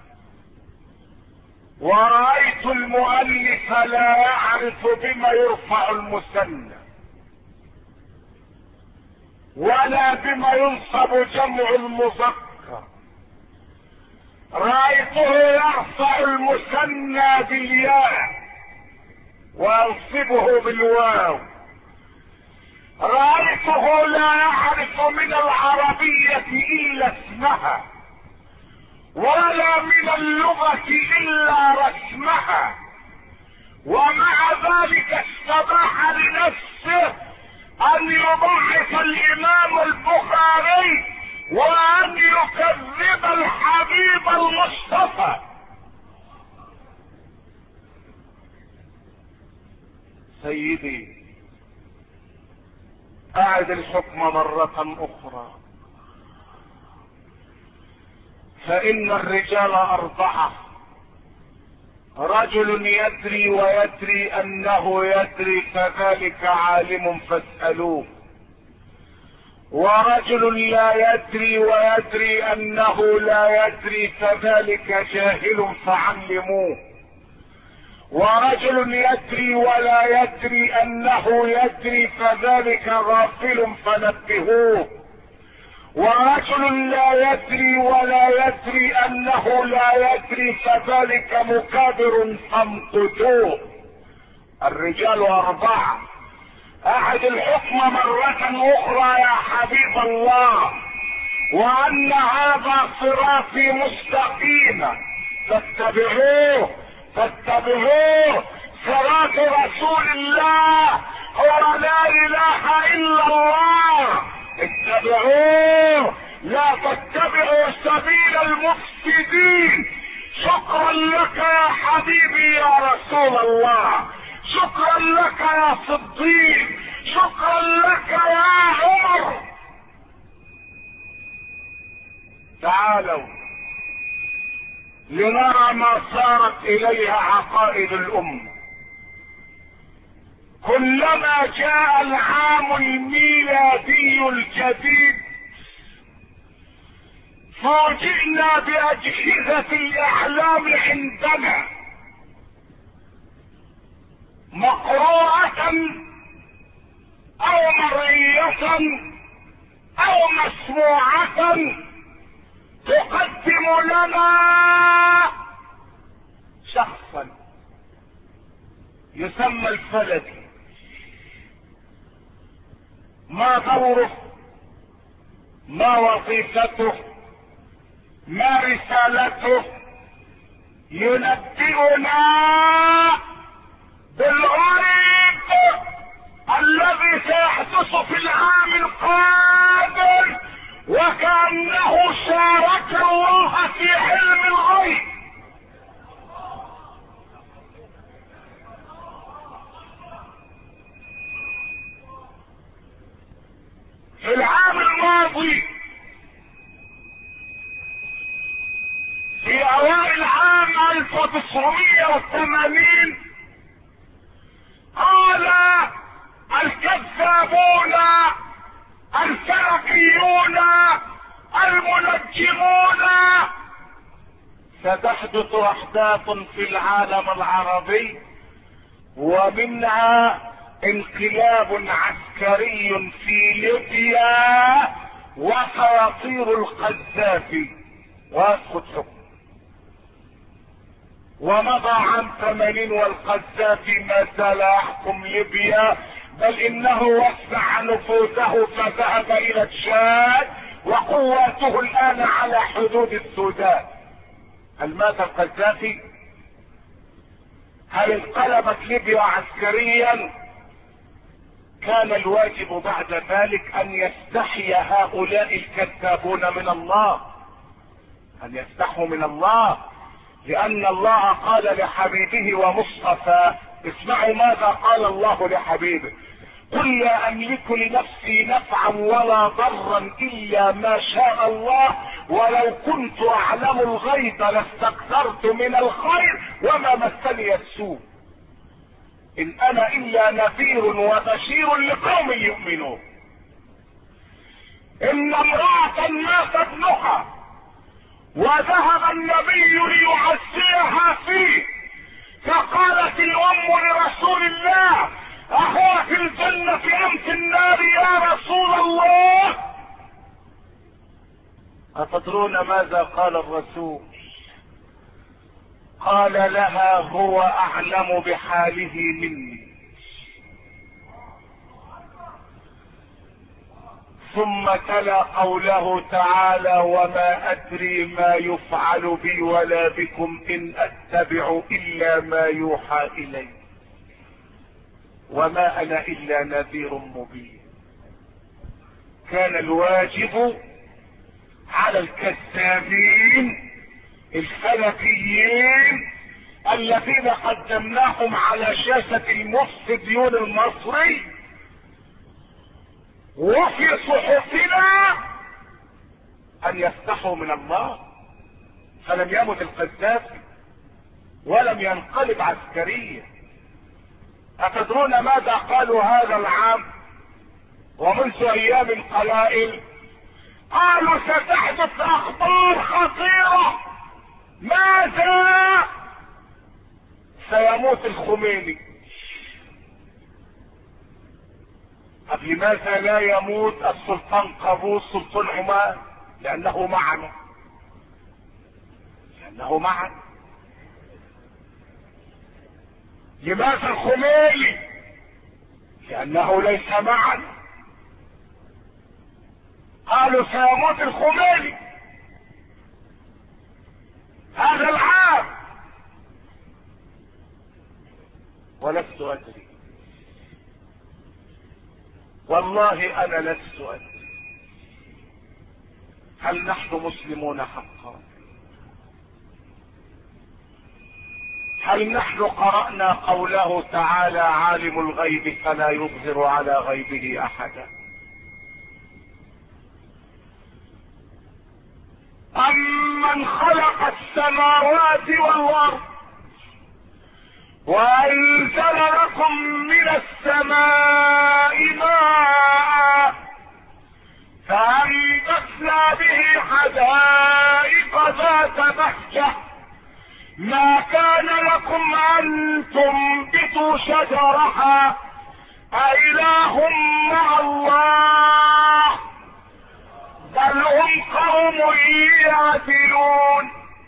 ورأيت المؤلف لا يعرف بما يرفع المثنى ولا بما ينصب جمع المذكر. رأيته يرفع المثنى بالياء وينصبه بالواو. رأيته لا يعرف من العربية إلا اسمها ولا من اللغة إلا رسمها، ومع ذلك استباح لنفسه أن يضعف الإمام البخاري وأن يكذب الحبيب المصطفى. سيدي، أعد الحكم مرة أخرى، فإن الرجال 4: رجل يدري ويدري أنه يدري فذلك عالم فاسألوه، ورجل لا يدري ويدري أنه لا يدري فذلك جاهل فعلموه، ورجل يدري ولا يدري أنه يدري فذلك غافل فنبهوه، ورجل لا يدري ولا يدري أنه لا يدري فذلك مكابر فامقتوه. الرجال 4. أعد الحكم مرة أخرى يا حبيب الله، وأن هذا صراطي مستقيما فاتبعوه، فاتبعوه. صراط رسول الله هو لا اله الا الله، اتبعوه لا تتبعوا سبيل المفسدين. شكرا لك يا حبيبي يا رسول الله، شكرا لك يا صديق، شكرا لك يا عمر. تعالوا لنرى ما صارت اليها عقائد الامه. كلما جاء العام الميلادي الجديد فوجئنا باجهزة الاحلام عندنا مقروءة او مرئية او مسموعة تقدم لنا شخصا يسمى الفلكي. ما دوره، ما وظيفته، ما رسالته، ينبئنا بالغيب الذي سيحدث في العام القادم، وكأنه شارك الله في علم الغيب. في العام الماضي في اوائل عام 1980 قال الكذابون الفلكيون المنجمون ستحدث احداث في العالم العربي، ومنها انقلاب عسكري في ليبيا وسيطير القذافي ويسقط حكمه. ومضى عام 80 والقذافي ما زال يحكم ليبيا، بل انه وسع نفوذه فذهب الى تشاد وقواته الان على حدود السودان. هل مات القذافي؟ هل انقلبت ليبيا عسكريا؟ كان الواجب بعد ذلك ان يستحي هؤلاء الكذابون من الله، ان يستحوا من الله، لان الله قال لحبيبه ومصطفى، اسمعوا ماذا قال الله لحبيبه: قل لا املك لنفسي نفعا ولا ضرا الا ما شاء الله، ولو كنت اعلم الغيب لاستكثرت من الخير وما مسني السوء، ان انا الا نذير وبشير لقوم يؤمنون. ان امرأة مات ابنها وذهب النبي ليعزيها فيه، فقالت الام لرسول الله: اهو في الجنة ام في النار يا رسول الله؟ أتدرون ماذا قال الرسول؟ قال لها: هو اعلم بحاله مني. ثم تلا قوله تعالى: وما ادري ما يفعل بي ولا بكم ان اتبع الا ما يوحى الي وما انا الا نذير مبين. كان الواجب على الكذابين الفلكيين الذين قدمناهم على شاشة المفسديون المصري وفي صحفنا ان يفتحوا من الله. فلم يمت القذافي ولم ينقلب عسكريا. أتدرون ماذا قالوا هذا العام ومنذ ايام قلائل؟ قالوا ستحدث اخبار خطيرة. ماذا؟ سيموت الخميني. طب لماذا لا يموت السلطان قابوس سلطان عمان؟ لانه معنا، لانه معنا. لماذا الخميني؟ لانه ليس معنا. قالوا سيموت الخميني هذا العام، ولست ادري والله انا لست ادري. هل نحن مسلمون حقا؟ هل نحن قرأنا قوله تعالى عالم الغيب فلا يظهر على غيبه احدا؟ أمن خلق السماوات والأرض وأنزل لكم من السماء ماء فأنبتنا به حدائق ذات بهجة ما كان لكم أن تنبتوا شجرها أإله مع الله بل هم قوم يعدلون.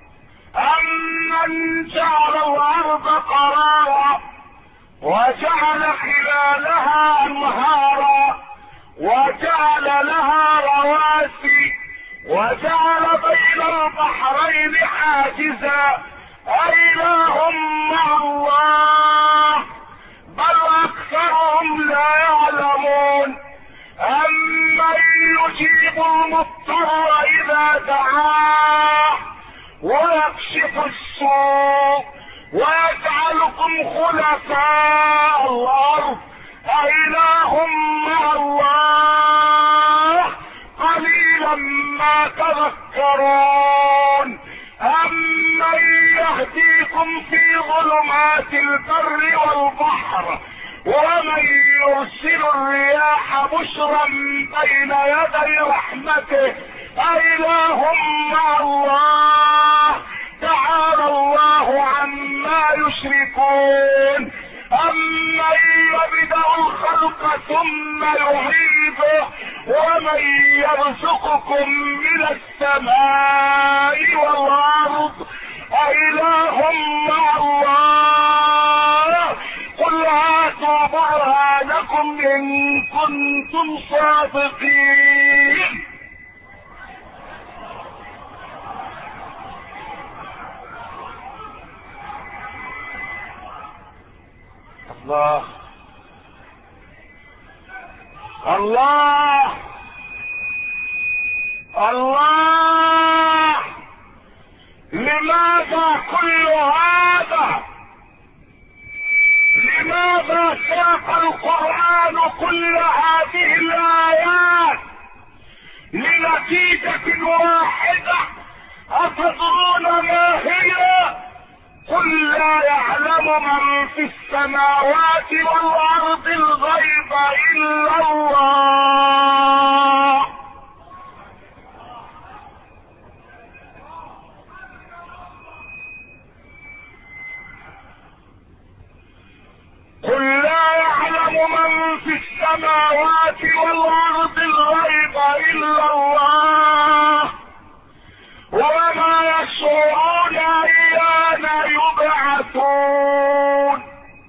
أمن جعل الأرض قرارا وجعل خلالها أنهارا وجعل لها رواسي وجعل بين البحرين حاجزا أإله مع الله بل أكثرهم لا يعلمون. أمن يجيب المضطر إذا دعاه ويكشف السوء ويجعلكم خلفاء الأرض أإله مع الله قليلا ما تذكرون. أمن يهديكم في ظلمات البر والبحر ومن يرسل الرياح بشرا بين يدي رحمته أإله مع الله تعالى الله عما يشركون. أمن يبدأ الخلق ثم يعيده ومن يرزقكم من السماء والأرض أإله مع الله قل هاتوا برهانكم إن كنتم صادقين. الله الله الله. لماذا كل هذا؟ لماذا ساق القرآن كل هذه الآيات لنتيجة واحدة؟ أتدرون ما هي؟ قل لا يعلم من في السماوات والأرض الغيب إلا الله. قل لا يعلم من في السماوات والأرض الغيب إلا الله وما يشعرون أيان يبعثون.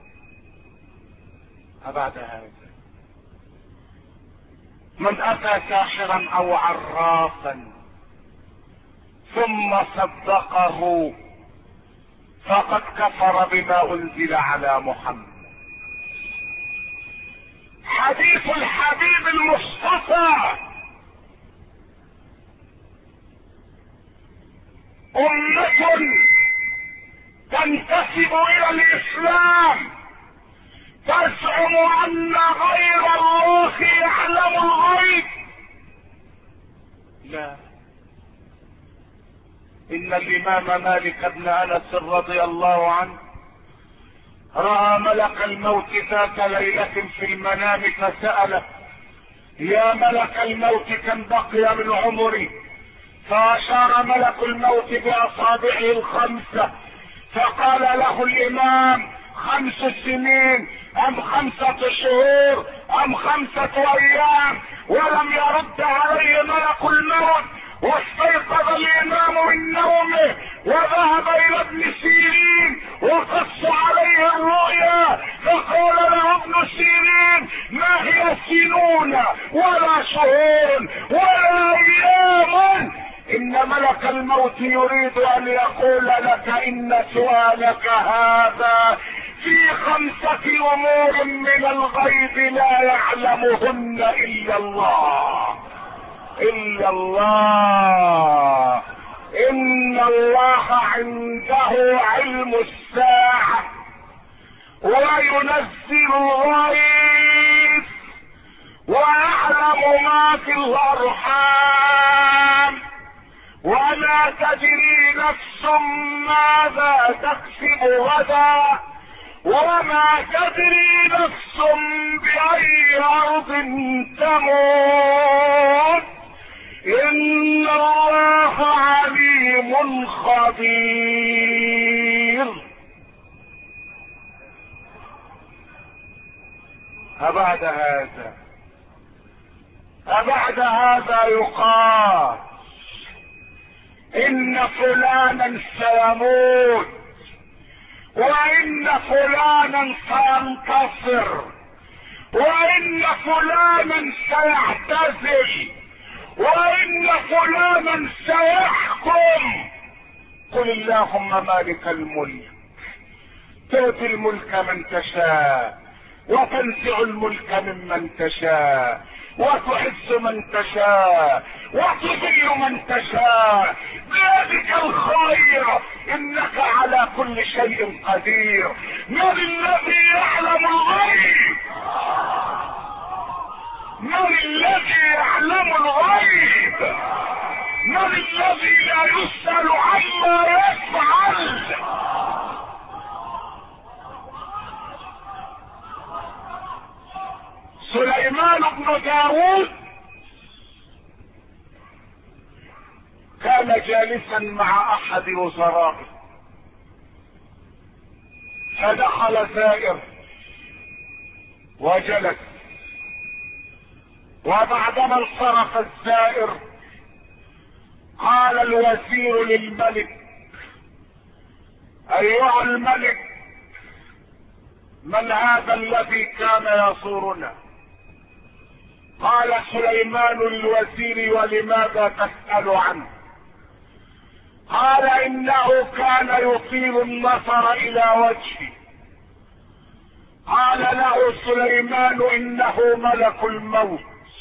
أبعد هذا من أتى ساحرا أو عرافا ثم صدقه فقد كفر بما أنزل على محمد. حديث الحبيب المصطفى أمة تنتسب إلى الإسلام تزعم أن غير الله يعلم الغيب. لا، إن الإمام مالك بن أنس رضي الله عنه رأى ملك الموت ذات ليلة في المنام فسأله: يا ملك الموت كم بقي من عمري؟ فأشار ملك الموت بأصابعه الخمسة فقال له الإمام: 5 سنين أم 5 شهور أم 5 أيام؟ ولم يرد عليه ملك الموت. واستيقظ الإمام من نومه وذهب إلى ابن سيرين وقص عليه الرؤيا فقال له ابن سيرين: ما هي سنون ولا شهور ولا أيام؟ إن ملك الموت يريد أن يقول لك إن سؤالك هذا في 5 امور من الغيب لا يعلمهن الا الله، الا الله. ان الله عنده علم الساعة وينزل الغيث ويعلم ما في الارحام وما تدري نفس ماذا تكسب غدا وما تدري نفس بأي أرض تموت. إن الله عليم خبير. أبعد هذا يقال إن فلانا سيموت وإن فلانا سينتصر وإن فلانا سيعتزل وإن فلانا سيحكم. قل اللهم مالك الملك تؤتي الملك من تشاء وتنزع الملك ممن تشاء وتعز من تشاء وتذل من تشاء بيدك الخير انك على كل شيء قدير. من الذي يعلم الغيب؟ من الذي يعلم الغيب؟ من الذي لا يسأل عما يفعل؟ سليمان بن داود كان جالسا مع احد وزرائه فدخل زائر وجلس، وبعدما انصرف الزائر قال الوزير للملك: ايها الملك، من هذا الذي كان يزورنا؟ قال سليمان للوزير: ولماذا تسأل عنه؟ قال: انه كان يطيل النظر الى وجهي. قال له سليمان: انه ملك الموت.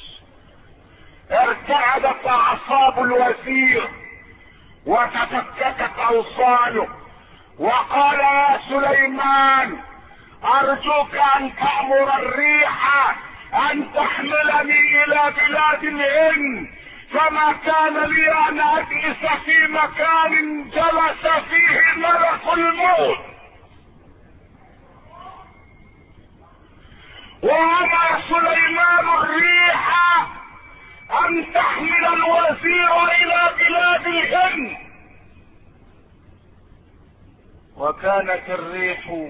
ارتعدت اعصاب الوزير وتفككت اوصاله، وقال: يا سليمان، ارجوك ان تأمر الريح ان تحملني الى بلاد الهند، فما كان لي ان اجلس في مكان جلس فيه ملك الموت. وامر سليمان الريح ان تحمل الوزير الى بلاد الهند، وكانت الريح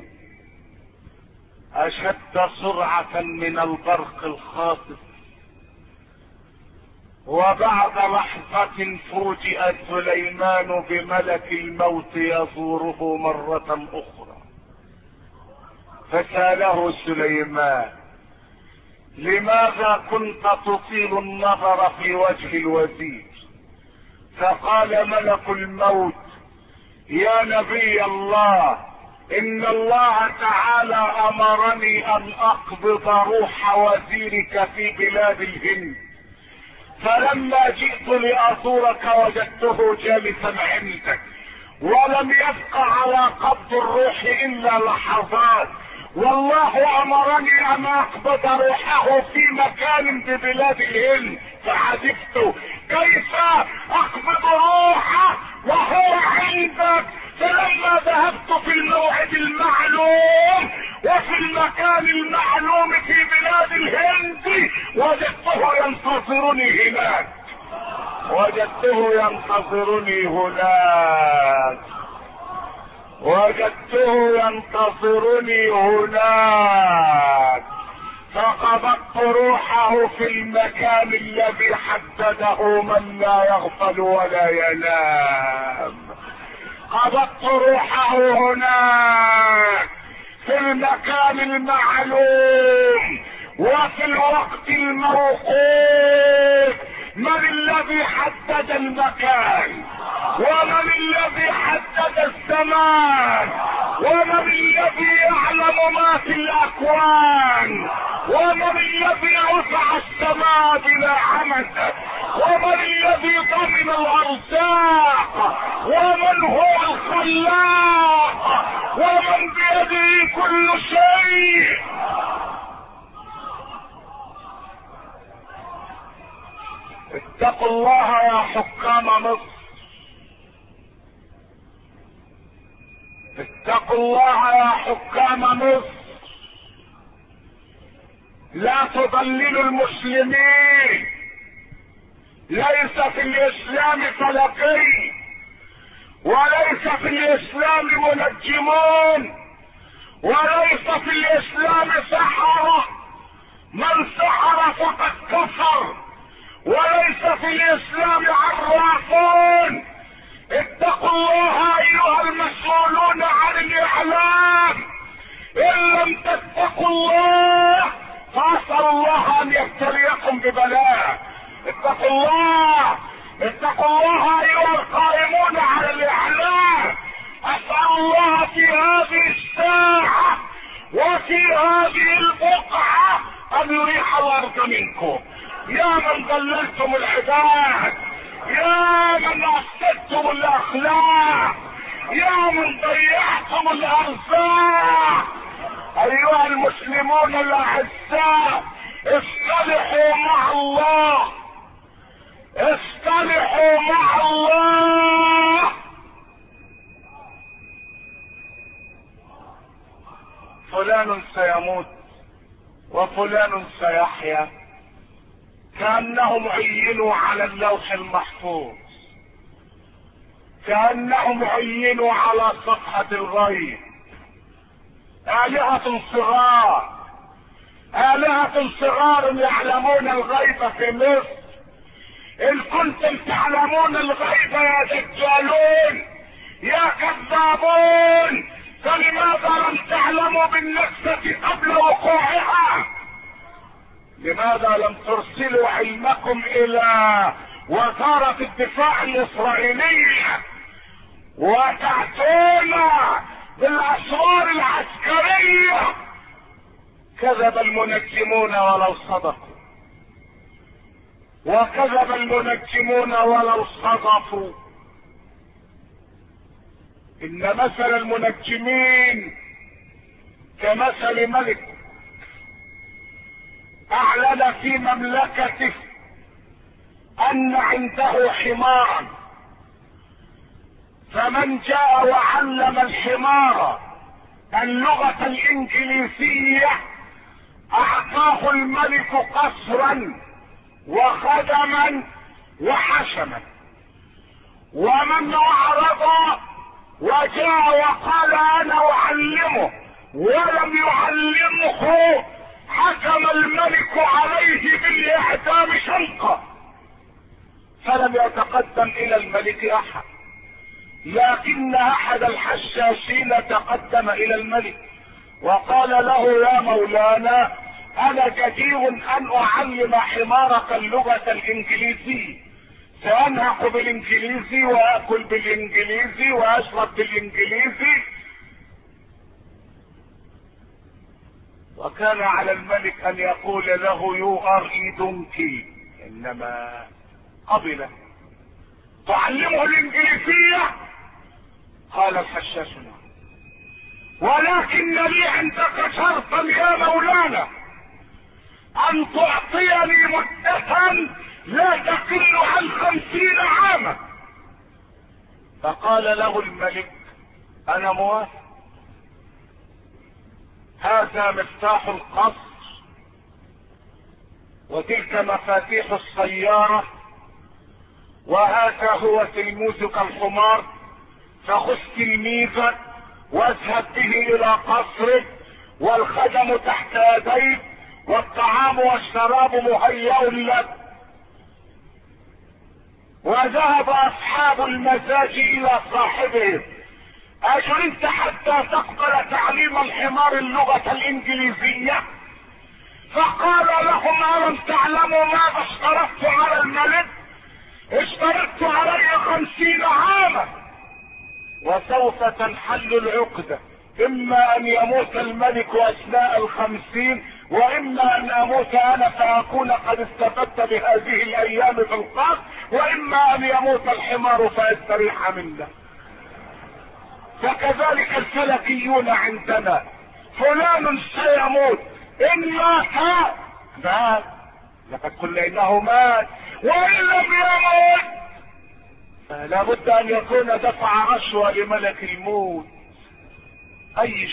اشد سرعة من البرق الخاطف. وبعد لحظة فوجئ سليمان بملك الموت يزوره مرة اخرى، فسأله سليمان: لماذا كنت تطيل النظر في وجه الوزير؟ فقال ملك الموت: يا نبي الله، ان الله تعالى امرني ان اقبض روح وزيرك في بلاد الهند، فلما جئت لازورك وجدته جالسا عندك، ولم يبق على قبض الروح الا لحظات، والله امرني ان اقبض روحه في مكان ببلاد الهند، فعجبت كيف اقبض روحه وهو عندك. فلما ذهبت في الموعد المعلوم وفي المكان المعلوم في بلاد الهند وجدته ينتظرني هناك، فقبضت روحه في المكان الذي حدده من لا يغفل ولا ينام. قبضت روحه هناك في المكان المعلوم وفي الوقت الموقوت. من الذي حدد المكان؟ ومن الذي حدد الزمان؟ ومن الذي يعلم ما في الاكوان؟ ومن الذي رفع السماء بلا عمد؟ ومن الذي ضمن الارزاق؟ ومن هو الخلاق؟ ومن بيده كل شيء؟ اتقوا الله يا حكام مصر، اتقوا الله يا حكام مصر، لا تضللوا المسلمين. ليس في الاسلام فلقي، وليس في الاسلام منجمون، وليس في الاسلام سحرة. من سحر فقد كفر، وليس في الاسلام عرافون. اتقوا الله ايها المسؤولون عن الاعلام، ان لم تتقوا الله فاسأل الله ان يبتليكم ببلاء. اتقوا الله، اتقوا الله ايها القائمون على الاعلام. اسأل الله في هذه الساعة وفي هذه البقعة ان يريح الارض منكم، يا من ضللتم العباد، يا من افسدتم الاخلاق، يا من ضيعتم الارزاق. ايها المسلمون الاعزاء، اصطلحوا مع الله، اصطلحوا مع الله. فلان سيموت وفلان سيحيا، كأنهم عينوا على اللوح المحفوظ، كأنهم عينوا على صفحة الغيب. آلهة صغار، آلهة صغار يعلمون الغيب في مصر. إن كنتم تعلمون الغيب يا دجالون يا كذابون، فلماذا لم تعلموا بالنكسة قبل وقوعها؟ لماذا لم ترسلوا علمكم الى وزارة الدفاع الاسرائيلية وتأتونا بالاسرار العسكرية؟ كذب المنجمون ولو صدقوا، وكذب المنجمون ولو صدقوا. ان مثل المنجمين كمثل ملك اعلن في مملكته ان عنده حمارا، فمن جاء وعلم الحمار اللغة الانجليزية اعطاه الملك قصرا وخدما وحشما. ومن اعرض وجاء وقال انا اعلمه ولم يعلمه حكم الملك عليه بالاعدام شنقا، فلم يتقدم الى الملك احد. لكن احد الحشاشين تقدم الى الملك وقال له يا مولانا انا جدير ان اعلم حمارك اللغة الانجليزية، سانهق بالانجليزي واكل بالانجليزي واشرب بالانجليزي. وكان على الملك ان يقول له يو ار اي دونكي، انما قبل. تعلمه الانجليزية؟ قال الحشاش نعم، ولكن لي عندك شرطا يا مولانا، ان تعطيني مدة لا تقل عن 50 عاما. فقال له الملك انا موافق، هذا مفتاح القصر وتلك مفاتيح السيارة وهذا هو تلميذك الحمار، فخذ تلميذك واذهب به الى قصرك والخدم تحت يديك والطعام والشراب مهيأ لك. وذهب اصحاب المزاج الى صاحبهم، اجرنت حتى تقبل تعليم الحمار اللغة الانجليزية؟ فقال لهم الم تعلموا ماذا اشترطت على الملك؟ اشترطت علي 50 عاما وسوف تنحل العقدة. اما ان يموت الملك اثناء 50، واما ان اموت انا فاكون قد استفدت بهذه الايام في القصر، واما ان يموت الحمار فيستريح منا. فكذلك الفلكيون عندنا، فلان سيموت ان مات مات، لقد قلنا انه مات، وان لم يموت فلا بد ان يكون دفع رشوة لملك الموت. اي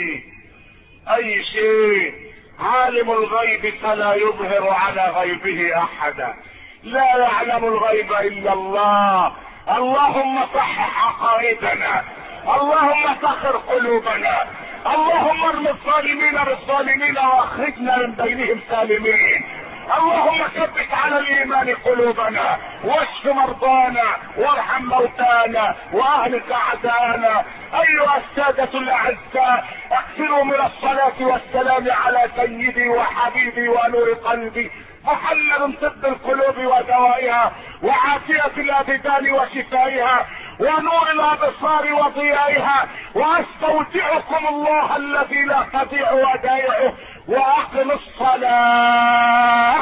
شيء عالم الغيب فلا يظهر على غيبه احدا، لا يعلم الغيب الا الله. اللهم صحح عقائدنا، اللهم طهر قلوبنا، اللهم ارم الظالمين بالظالمين واخرجنا من بينهم سالمين. اللهم ثبت على الايمان قلوبنا، واشف مرضانا، وارحم موتانا، واهلك اعداءنا. ايها السادة الاعزاء، اكثروا من الصلاة والسلام على سيدي وحبيبي ونور قلبي محمد، طب القلوب ودوائها، وعافية الابدان وشفائها، ونور الابصار وضيائها. واستودعكم الله الذي لا تضيع ودائعه، واقم الصلاة.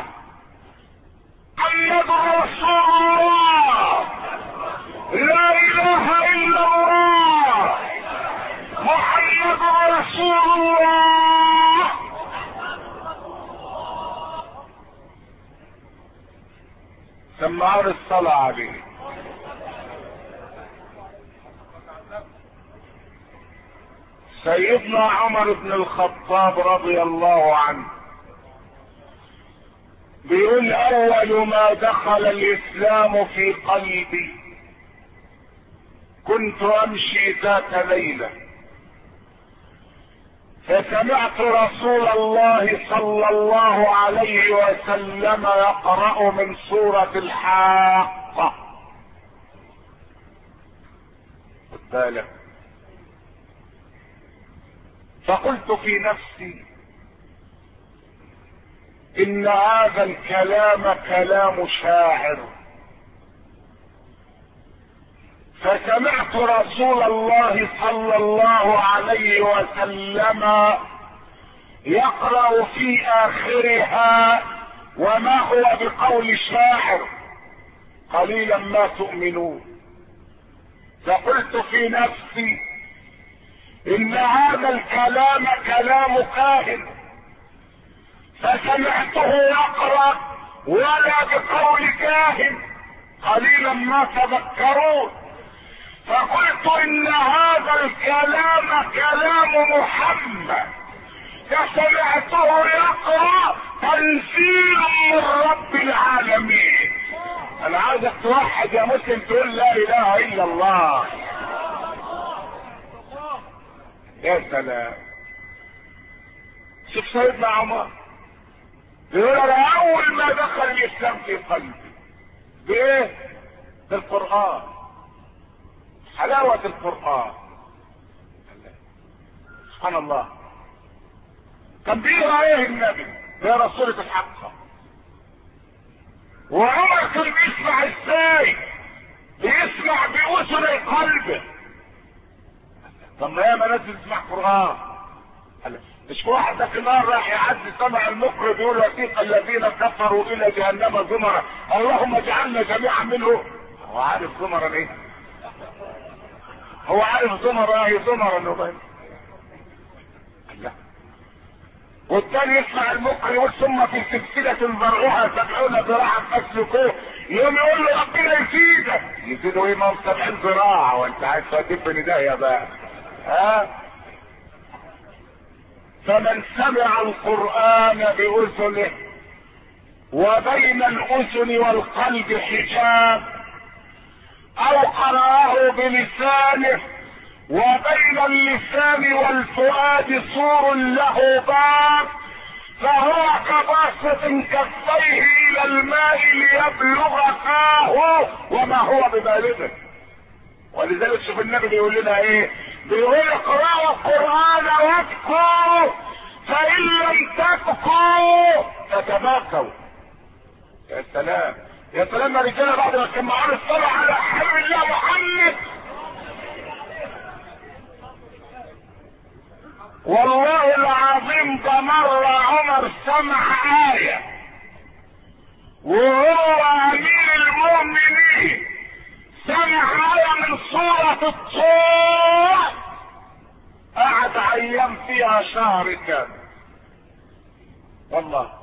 محمد رسول الله، لا اله الا الله، محمد رسول الله. سمعوا الصلاة عليه. سيدنا عمر بن الخطاب رضي الله عنه بيقول: اول ما دخل الاسلام في قلبي كنت امشي ذات ليلة فسمعت رسول الله صلى الله عليه وسلم يقرأ من سورة الحاقة. خد بالك. فقلت في نفسي ان هذا الكلام كلام شاعر. فسمعت رسول الله صلى الله عليه وسلم يقرأ في اخرها: وما هو بقول شاعر قليلا ما تؤمنون. فقلت في نفسي ان هذا الكلام كلام كاهن. فسمعته يقرأ: ولا بقول كاهن قليلا ما تذكرون. فقلت ان هذا الكلام كلام محمد، فسمعته يقرأ: تنزيل من رب العالمين. انا عايزك توحد يا مسلم، تقول لا اله الا الله. يا سلام. شوف سيدنا عمر يقول: انا اول ما دخل الاسلام في قلبي بايه؟ بالقرآن، حلاوة القرآن. سبحان الله. كان بيقرا ايه النبي؟ بيقرا سورة الحاقة. وعمر كان بيسمع ازاي؟ بيسمع بأذن قلبه. طب ما هي ناس بتسمع قرآن. مش واحد ده كمان راح يعدي سمع المقر بيقول: وثيق الذين كفروا الى جهنم زمرا اللهم اجعلنا جميعا منه. هو عارف زمرا ايه؟ هو عارف زمرا ايه؟ زمرا النبي. لا. والتاني يسمع المقر يقول: ثم في سلسلة ذرعها 70 ذراعا فاسلكوه. يوم يقول له: ربنا يزيدك. يزيدوا ايه؟ ما هو 70 ذراع، وانت عايز تجيب ندايه بقى. فمن سمع القرآن بأذنه وبين الأذن والقلب حجاب، أو قرأه بلسانه وبين اللسان والفؤاد سور له باب، فهو كباسط كفيه إلى الماء ليبلغ فاه وما هو ببالغه. ولذلك شوف النبي بيقول لنا ايه؟ بيقول: اقرأوا القرآن وابكوا، فإن لم تبكوا فتباكوا. يا سلام يا سلام يا رجاله، بعد ما سمعوا الصلاة على حبيب الله محمد. والله العظيم ده مرة عمر سمع آية وهو امير المؤمنين، سمع آية من سورة الطور، قعد ايام فيها شهر كامل والله.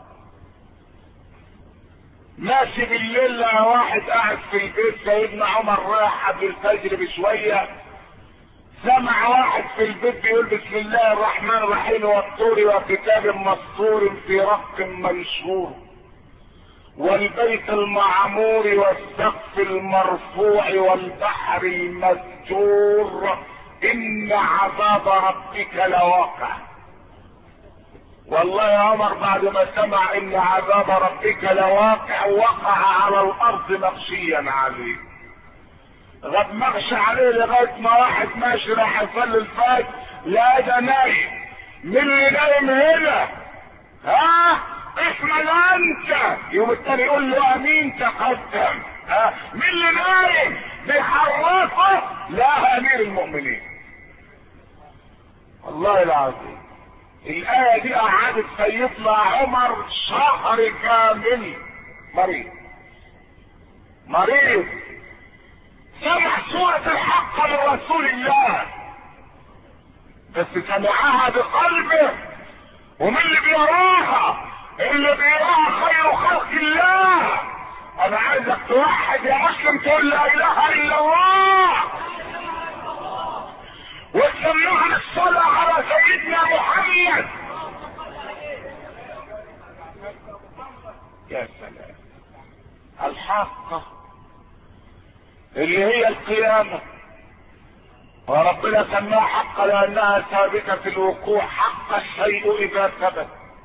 ماشي بالليل لقى واحد قاعد في البيت، سيدنا عمر رايح قبل الفجر بشويه، سمع واحد في البيت بيقول بسم الله الرحمن الرحيم والطور وكتاب مسطور في رق منشور والبيت المعمور والسقف المرفوع والبحر المسجور ان عذاب ربك لواقع. والله يا عمر بعد ما سمع ان عذاب ربك لواقع وقع على الارض مغشيا عليه، غد مغشى عليه لغايه ما واحد ماشي راح يصلي الفجر لا ده نايم. مين اللي نايم هنا؟ ها اسم انت؟ يوم التاني يقول له امين تقدم. ها مين اللي نايم بيحركه؟ لا امير المؤمنين. والله العظيم الآية دي قعدت سيدنا عمر شهر كامل مريض سمع سورة الحق من رسول الله، بس سمعها بقلبه. ومن اللي بيراها؟ اللي بيراها خير خلق الله. انا عايزك توحد يا مسلم، تقول لا اله الا الله وتسمعنا الصلاة على سيدنا محمد. يا سلام، الحق اللي هي القيامة، وربنا سماها حق لانها ثابتة الوقوع، حق الشيء اذا ثبت.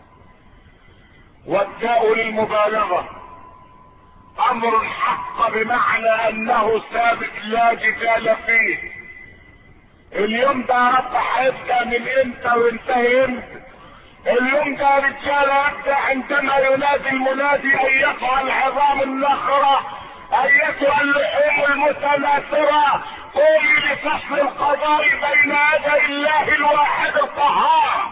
والتاء للمبالغة، امر حق بمعنى انه ثابت لا جدال فيه. اليوم ده يا رب هيبدا من امتى وينتهي امتى؟ اليوم ده يا رجاله يبدا عندما ينادي المنادي ايتها العظام النخره، ايتها اللحوم المتناثره، قومي لفصل القضاء بين يدي الله الواحد القهار.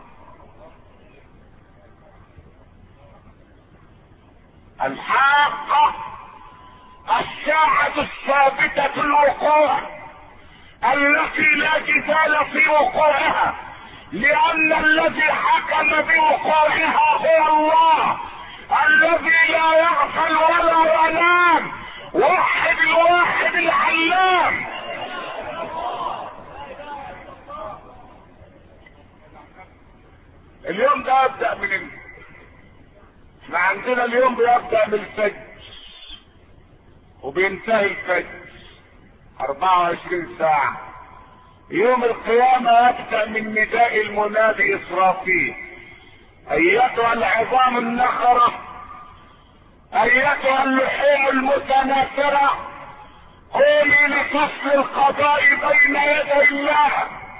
الحاقه الساعه الثابته الوقوع التي لا جدال في وقوعها، لان الذي حكم بوقوعها هو الله الذي لا يغفل ولا ينام، وحد الواحد العلام. اليوم ده يبدأ من امتى؟ احنا عندنا اليوم بيبدأ من الفجر وبينتهي الفجر 24 ساعة. يوم القيامة يبدأ من نداء المنادي إسرافيل، أيتها العظام النخرة، أيتها اللحوم المتناثرة، قومي لفصل القضاء بين يدي الله.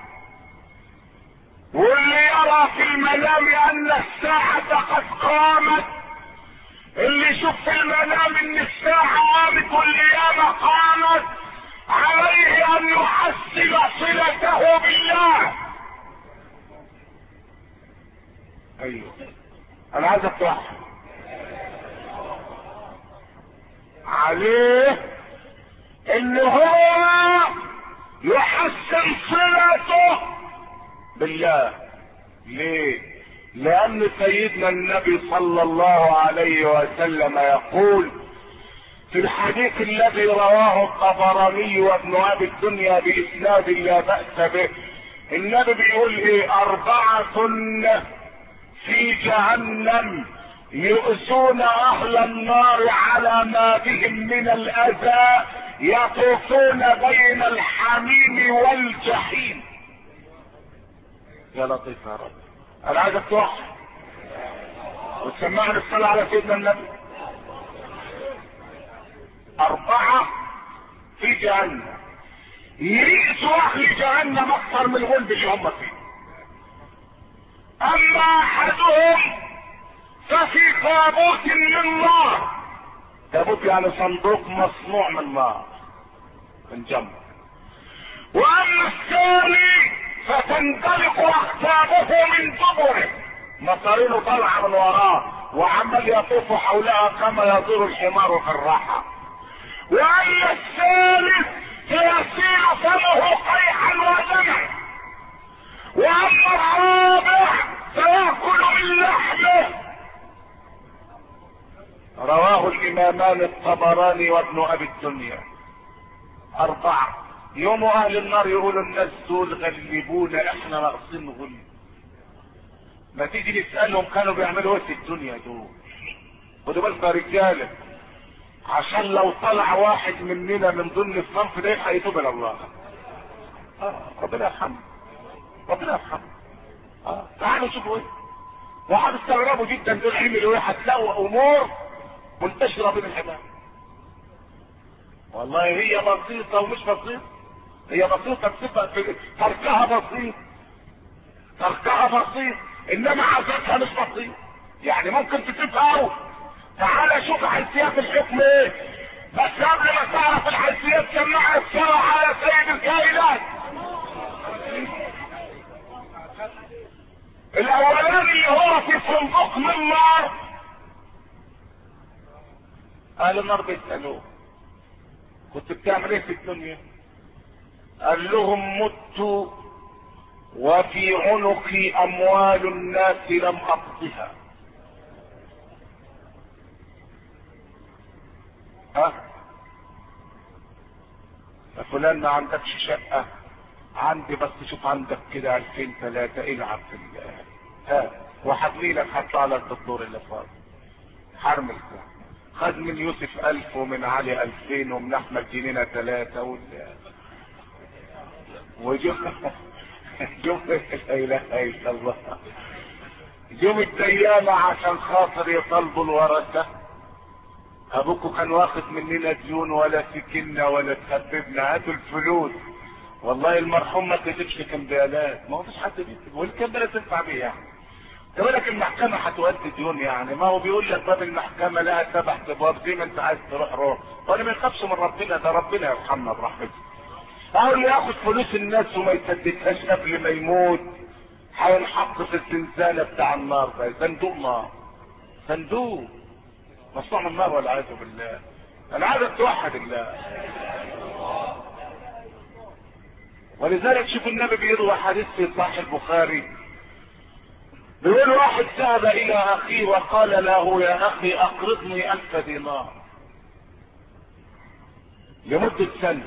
واللي يرى في المنام أن الساعة قد قامت، اللي يشوف في المنام أن الساعة قامت والقيامة قامت، عليه ان يحسن صلته بالله. ايوه انا عايز اتوحد عليه ان هو يحسن صلته بالله. ليه؟ لان سيدنا النبي صلى الله عليه وسلم يقول في الحديث الذي رواه الطبراني وابن ابي الدنيا باسناد لا باس به، النبي بيقول ايه؟ 4 في جهنم يؤذون اهل النار على ما بهم من الاذى، يطوفون بين الحميم والجحيم. يا لطيف يا رب، انا عايزك توحد وتسمعني الصلاة على سيدنا النبي. 4 في جهنم يئسوا اهل جهنم اكثر من الغلب اللي هم فيه. اما احدهم ففي تابوت من نار، تابوت يعني صندوق مصنوع من نار من جنب. واما الثاني فتندلق اقطابه من دبره، مصارينه طالعه من وراه وعمال يطوف حولها كما يدور الحمار في الراحه. واما الثالث فيصير فمه قيحا ودمع. واما الرابع فيأكل من لحمه. رواه الامامان الطبراني وابن ابي الدنيا. 4. يوم اهل النار يقولوا الناس دول غلبونا، احنا ناقصين غل. ما تيجي نسألهم كانوا بيعملوا ايه في الدنيا دول؟ خدوا بالكم يا رجاله، عشان لو طلع واحد مننا من ضمن الصنف ده هيتوب الى الله. ربنا يرحمه، ربنا يرحمه. تعالوا شوفوا ايه، وهتستغربوا جدا دول عملوا ايه. هتلاقوا امور منتشره بين الحمام. والله هي بسيطه ومش بسيطه، هي بسيطه بصفه تركها بسيط، تركها بسيط، انما عذابها مش بسيط. يعني ممكن تتفقوا. تعال شوف حيثيات الحكم ايه، بس قبل ما تعرف الحيثيات سمع الصراحه يا سيد الكائنات. الاولاني هو في صندوق من نار. اهل النار بيسالوه كنت بتعمل ايه في الدنيا؟ قال لهم مت وفي عنقي اموال الناس لم اقضها. يا فلان ما عندكش شقة؟ عندي، بس شوف عندك كده 2000 3 العب في وحبلي لك هطلع لك الدور اللي فاضي. حرمل خد من يوسف 1000 ومن علي 2000 ومن احمد جنينة 3 جم لا اله الا الله. جم الديانة عشان خاطر يطلبوا الورثة. ابوكوا كان واخد مننا ديون ولا سكننا ولا تخببنا، هاتوا الفلوس. والله المرحوم ما كتبش كمبيالات، ما هو فيش حد بيكتب، والكمبيالة تنفع بيه يعني. بالك المحكمة هتودي ديون يعني، ما هو بيقول لك باب المحكمة لها 7 ابواب، زي ما انت عايز تروح روح. وانا ما يخافش من ربنا، ده ربنا يرحمنا برحمته. اهو اللي ياخد فلوس الناس وما يسددهاش قبل ما يموت هينحط في الزنزانة بتاع النار ده، صندوق نار، صندوق مصنوع من النار والعياذ بالله. انا عايز توحد الله. ولذلك شوف النبي بيروي حديث في صحيح البخاري، بيقول واحد ذهب الى اخيه وقال له يا اخي اقرضني 1000 دينار لمدة سنة،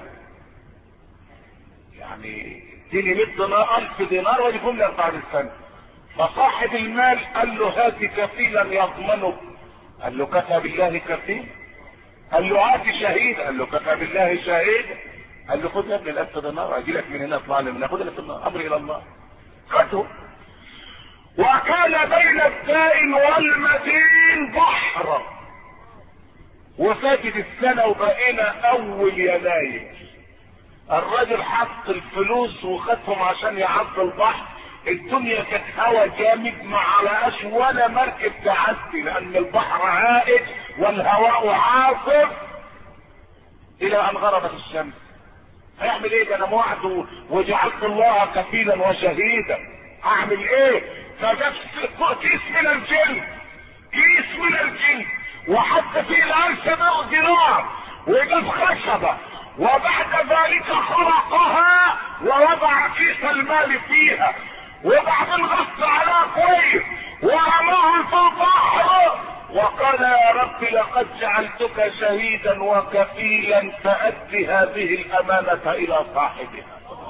يعني اديني 100 دينار 1000 دينار واجيبهم لك بعد السنة. فصاحب المال قال له هات كفيلا يضمنك. قال له كفى بالله كفيل. قال له هات شهيد. قال له كفى بالله شهيد. قال له خد يا ابني 1000 دينار اجي لك من هنا اطلع لي من هنا، خد لك الامر الى الله. خده. وكان بين الدائن والمدين بحر، وفاتت السنة وبقينا اول يناير. الراجل حط الفلوس وخدهم عشان يعدي البحر. الدنيا كانت هوا جامد، ما علقاش ولا مركب تعدي لان البحر هائج والهواء عاصف الى ان غربت الشمس. هيعمل ايه؟ ده انا موعد وجعلت الله كفيلا وشهيدا، هعمل ايه؟ فجاب كيس من الجلد، كيس من الجلد وحط فيه 1000 دينار وجاب خشبه، وبعد ذلك خرقها ووضع كيس المال فيها، وبعدين غص على كويس ورماه في البحر وقال يا رب لقد جعلتك شهيدا وكفيلا فأد هذه الأمانة إلى صاحبها.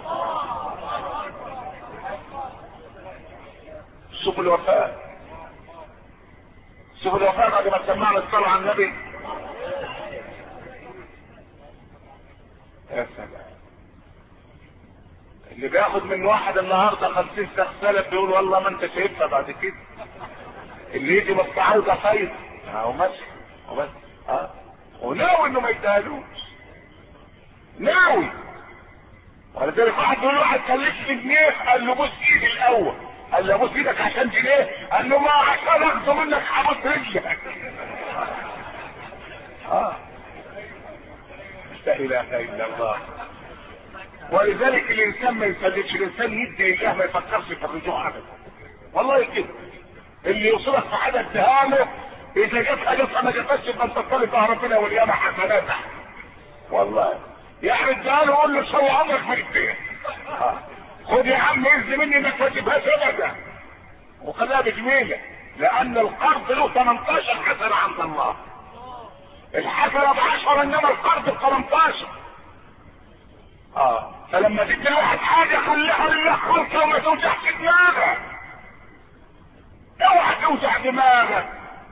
شوف الوفاء، شوف الوفاء بعد ما سمعنا الصلاة على النبي. يا سلام، اللي بياخد من واحد النهارده 50 سلف بيقول والله ما انت شايفها بعد كده. اللي يجي بس عاوزه خير اهو ماشي وبس. وناوي انه ما يتهالوش، ناوي. ولذلك واحد يقول له واحد كلفني جنيه، قال له بوس ايدي الاول. قال له بوس ايدك عشان جنيه؟ قال له ما عشان اخده منك هبوس رجلك. لا اله الا الله. ولذلك الانسان ما يسلكش، الانسان يدي لله ما يفكرش في الرجوع ابدا. والله كده اللي يوصلك في حاجه اديها له، اذا جت اجازه ما جاتش يبقى انت طالب ربنا والقيامه حسنات. والله يعني اديها له قول له شو عمرك ما جبتها. خد يا عم اذن مني انك ما تجيبهاش ابدا، وخليها بجميله، لان القرض له 18 حسنه عند الله. الحسنه ب10 انما القرض ب18. فلما تدي الواحد حاجه خليها لله خالصه وما توجعش دماغك. اوعى توجع دماغك.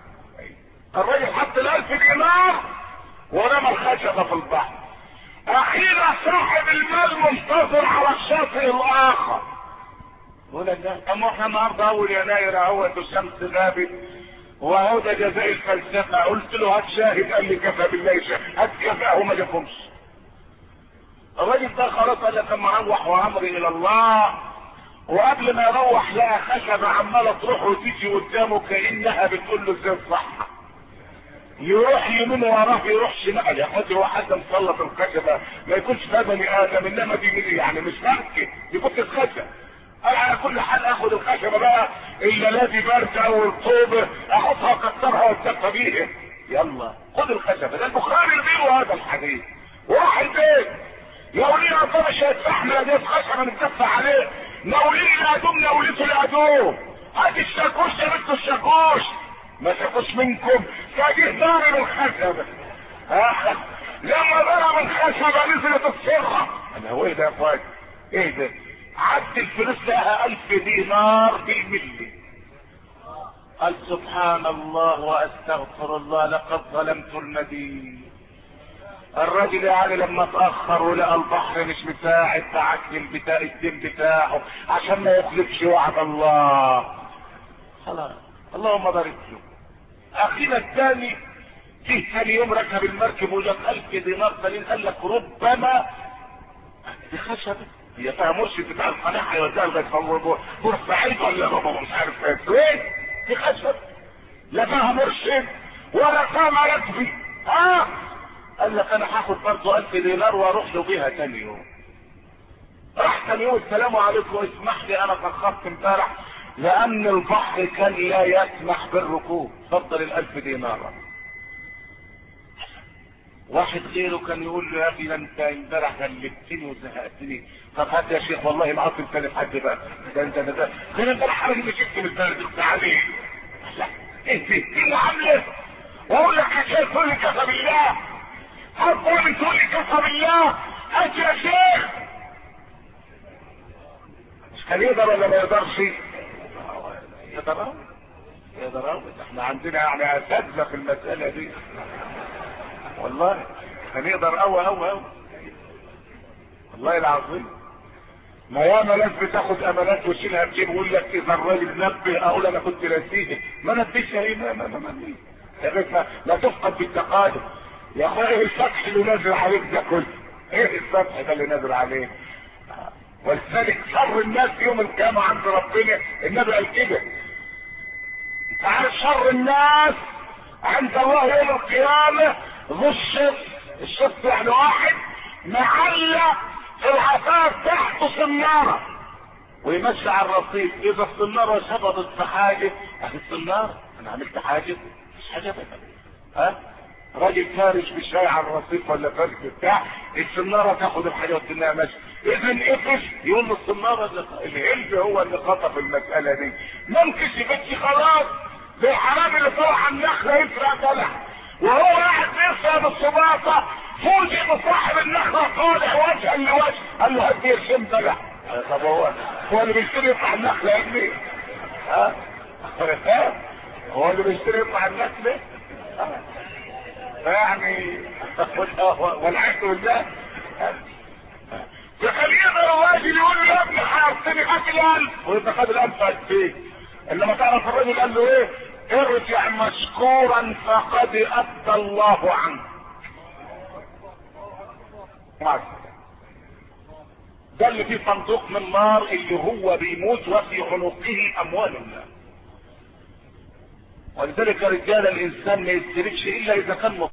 الراجل حط ال1000 دينار ورمى الخشبه في البحر. اخيرا صاحب المال منتظر على الشاطئ الاخر. يقول لك طب احنا النهارده اول يناير اهوت والشمس غابت وهو ده جزاء الفلسفه. قلت له هات شاهد، قال لي كفى بالله شاهد. هات كفاه وما جابهمش. الراجل ده خلاص قال لك اما اروح وامري الى الله، وقبل ما يروح لقى خشبه عماله تروح وتيجي قدامه كانها بتقول له ازاي الصحه. يروح يمين وراه يروح شمال. يا اخواتي هو حد مسلط الخشبه ما يكونش ده بني ادم، انما دي يعني مش ممكن دي كنت الخشبه. انا على كل حال اخد الخشبه بقى الذي برد او الطوبه احطها اكسرها واتكفى بيها. يلا خد الخشبه. ده البخاري بيقول هذا الحديث وراح البيت. يولينا طب مش هيتحمل دي خشبه نتكفى عليه. نوليه لادوم نوليته لادوم. هات الشاكوش يا بنت الشاكوش. ما شافوش منكم فجه ضارب الخشبه. لما ضرب الخشبه نزلت الصرخه. انا هو ايه ده يا اخوات؟ ايه ده؟ عد الفلوس لها 1000 دينار بالملي. قال سبحان الله واستغفر الله لقد ظلمت المدين. الراجل يعني لما اتاخر ولقى البحر مش مساعد بعت الدين بتاعه عشان ما يخلفش وعد الله. خلاص اللهم بارك له. اخينا الثاني جه ثاني يوم ركب المركب وجاب 1000 دينار ثانيين. قال لك ربما دي خشبه هي فيها مرشد بتاع القناه هيوديها لغايه بورسعيد ولا بابا مش عارف ايه. دي خشبه لا فيها مرشد ولا فيها ملكبي. قال لك انا هاخد برضه 1000 دينار واروح له بيها ثاني يوم. راح ثاني يوم السلام عليكم اسمح لي انا اتاخرت امبارح لان البحر كان لا يسمح بالركوب. اتفضل ال1000 دينار. واحد غيره كان يقول له يا اخي ده انت امبارح غلبتني وزهقتني. طب هات يا شيخ والله العظيم ثاني حد بقى. ده انت ده امبارح حاجه شفت من البلد عليه. لا انت اللي عامله واقول لك يا شيخ تقول لي كفى بالله. هتقول تقول لي كفى بالله. انت يا شيخ مش كان يقدر ولا ما يقدرش؟ يقدر. احنا عندنا يعني اساتذه في المساله دي والله. كان يقدر اوي والله العظيم. ما ياما ناس بتاخد امانات وشيلها بجيب ويقول لك اذا الراجل نبه اقول انا كنت نسيه. ما نبهش ايه ما يا باشا لا تفقد بالتقادم. يا اخويا ايه الفتح اللي نازل عليك ده كله؟ ايه الفتح ده اللي نازل عليك؟ ولذلك شر الناس يوم القيامه عند ربنا النبي قال كده. انت عارف شر الناس عند الله يوم القيامه ذو الشف. الشف يعني واحد معلق في العفاف تحته صناره ويمشي على الرصيف. اذا الصناره شبطت في حاجه اهي الصناره انا عملت حاجه مش حاجه بقى. راجل فارش بالشاي على الرصيف ولا فارش بتاع الصناره تاخد الحاجه وتنها ماشي. اذا قفش يقول له الصناره الهلب هو اللي خطف المساله دي. ممكن يفتش خلاص زي الحرامي اللي طلع على النخله يسرق بلح وهو قاعد بيسرق بالصباطه فوجئ بصاحب النخله طالع وجها لوجه. قال له هات قرشين بلح. طب هو اللي بيشتري يطلع النخله يا ابني؟ هو اللي بيشتري يطلع النخله؟ يعني والعياذ بالله. فخليه الراجل يقول له يا ابني حارتني هات ال1000 ويبقى خد ال1000 قد ايه؟ انما تعرف الراجل قال له ايه؟ ارجع مشكورا فقد ادى الله عنك. ده اللي فيه صندوق من نار اللي هو بيموت وفي عنقه اموال الناس. ولذلك يا رجال الانسان ما يستريكش الا اذا كان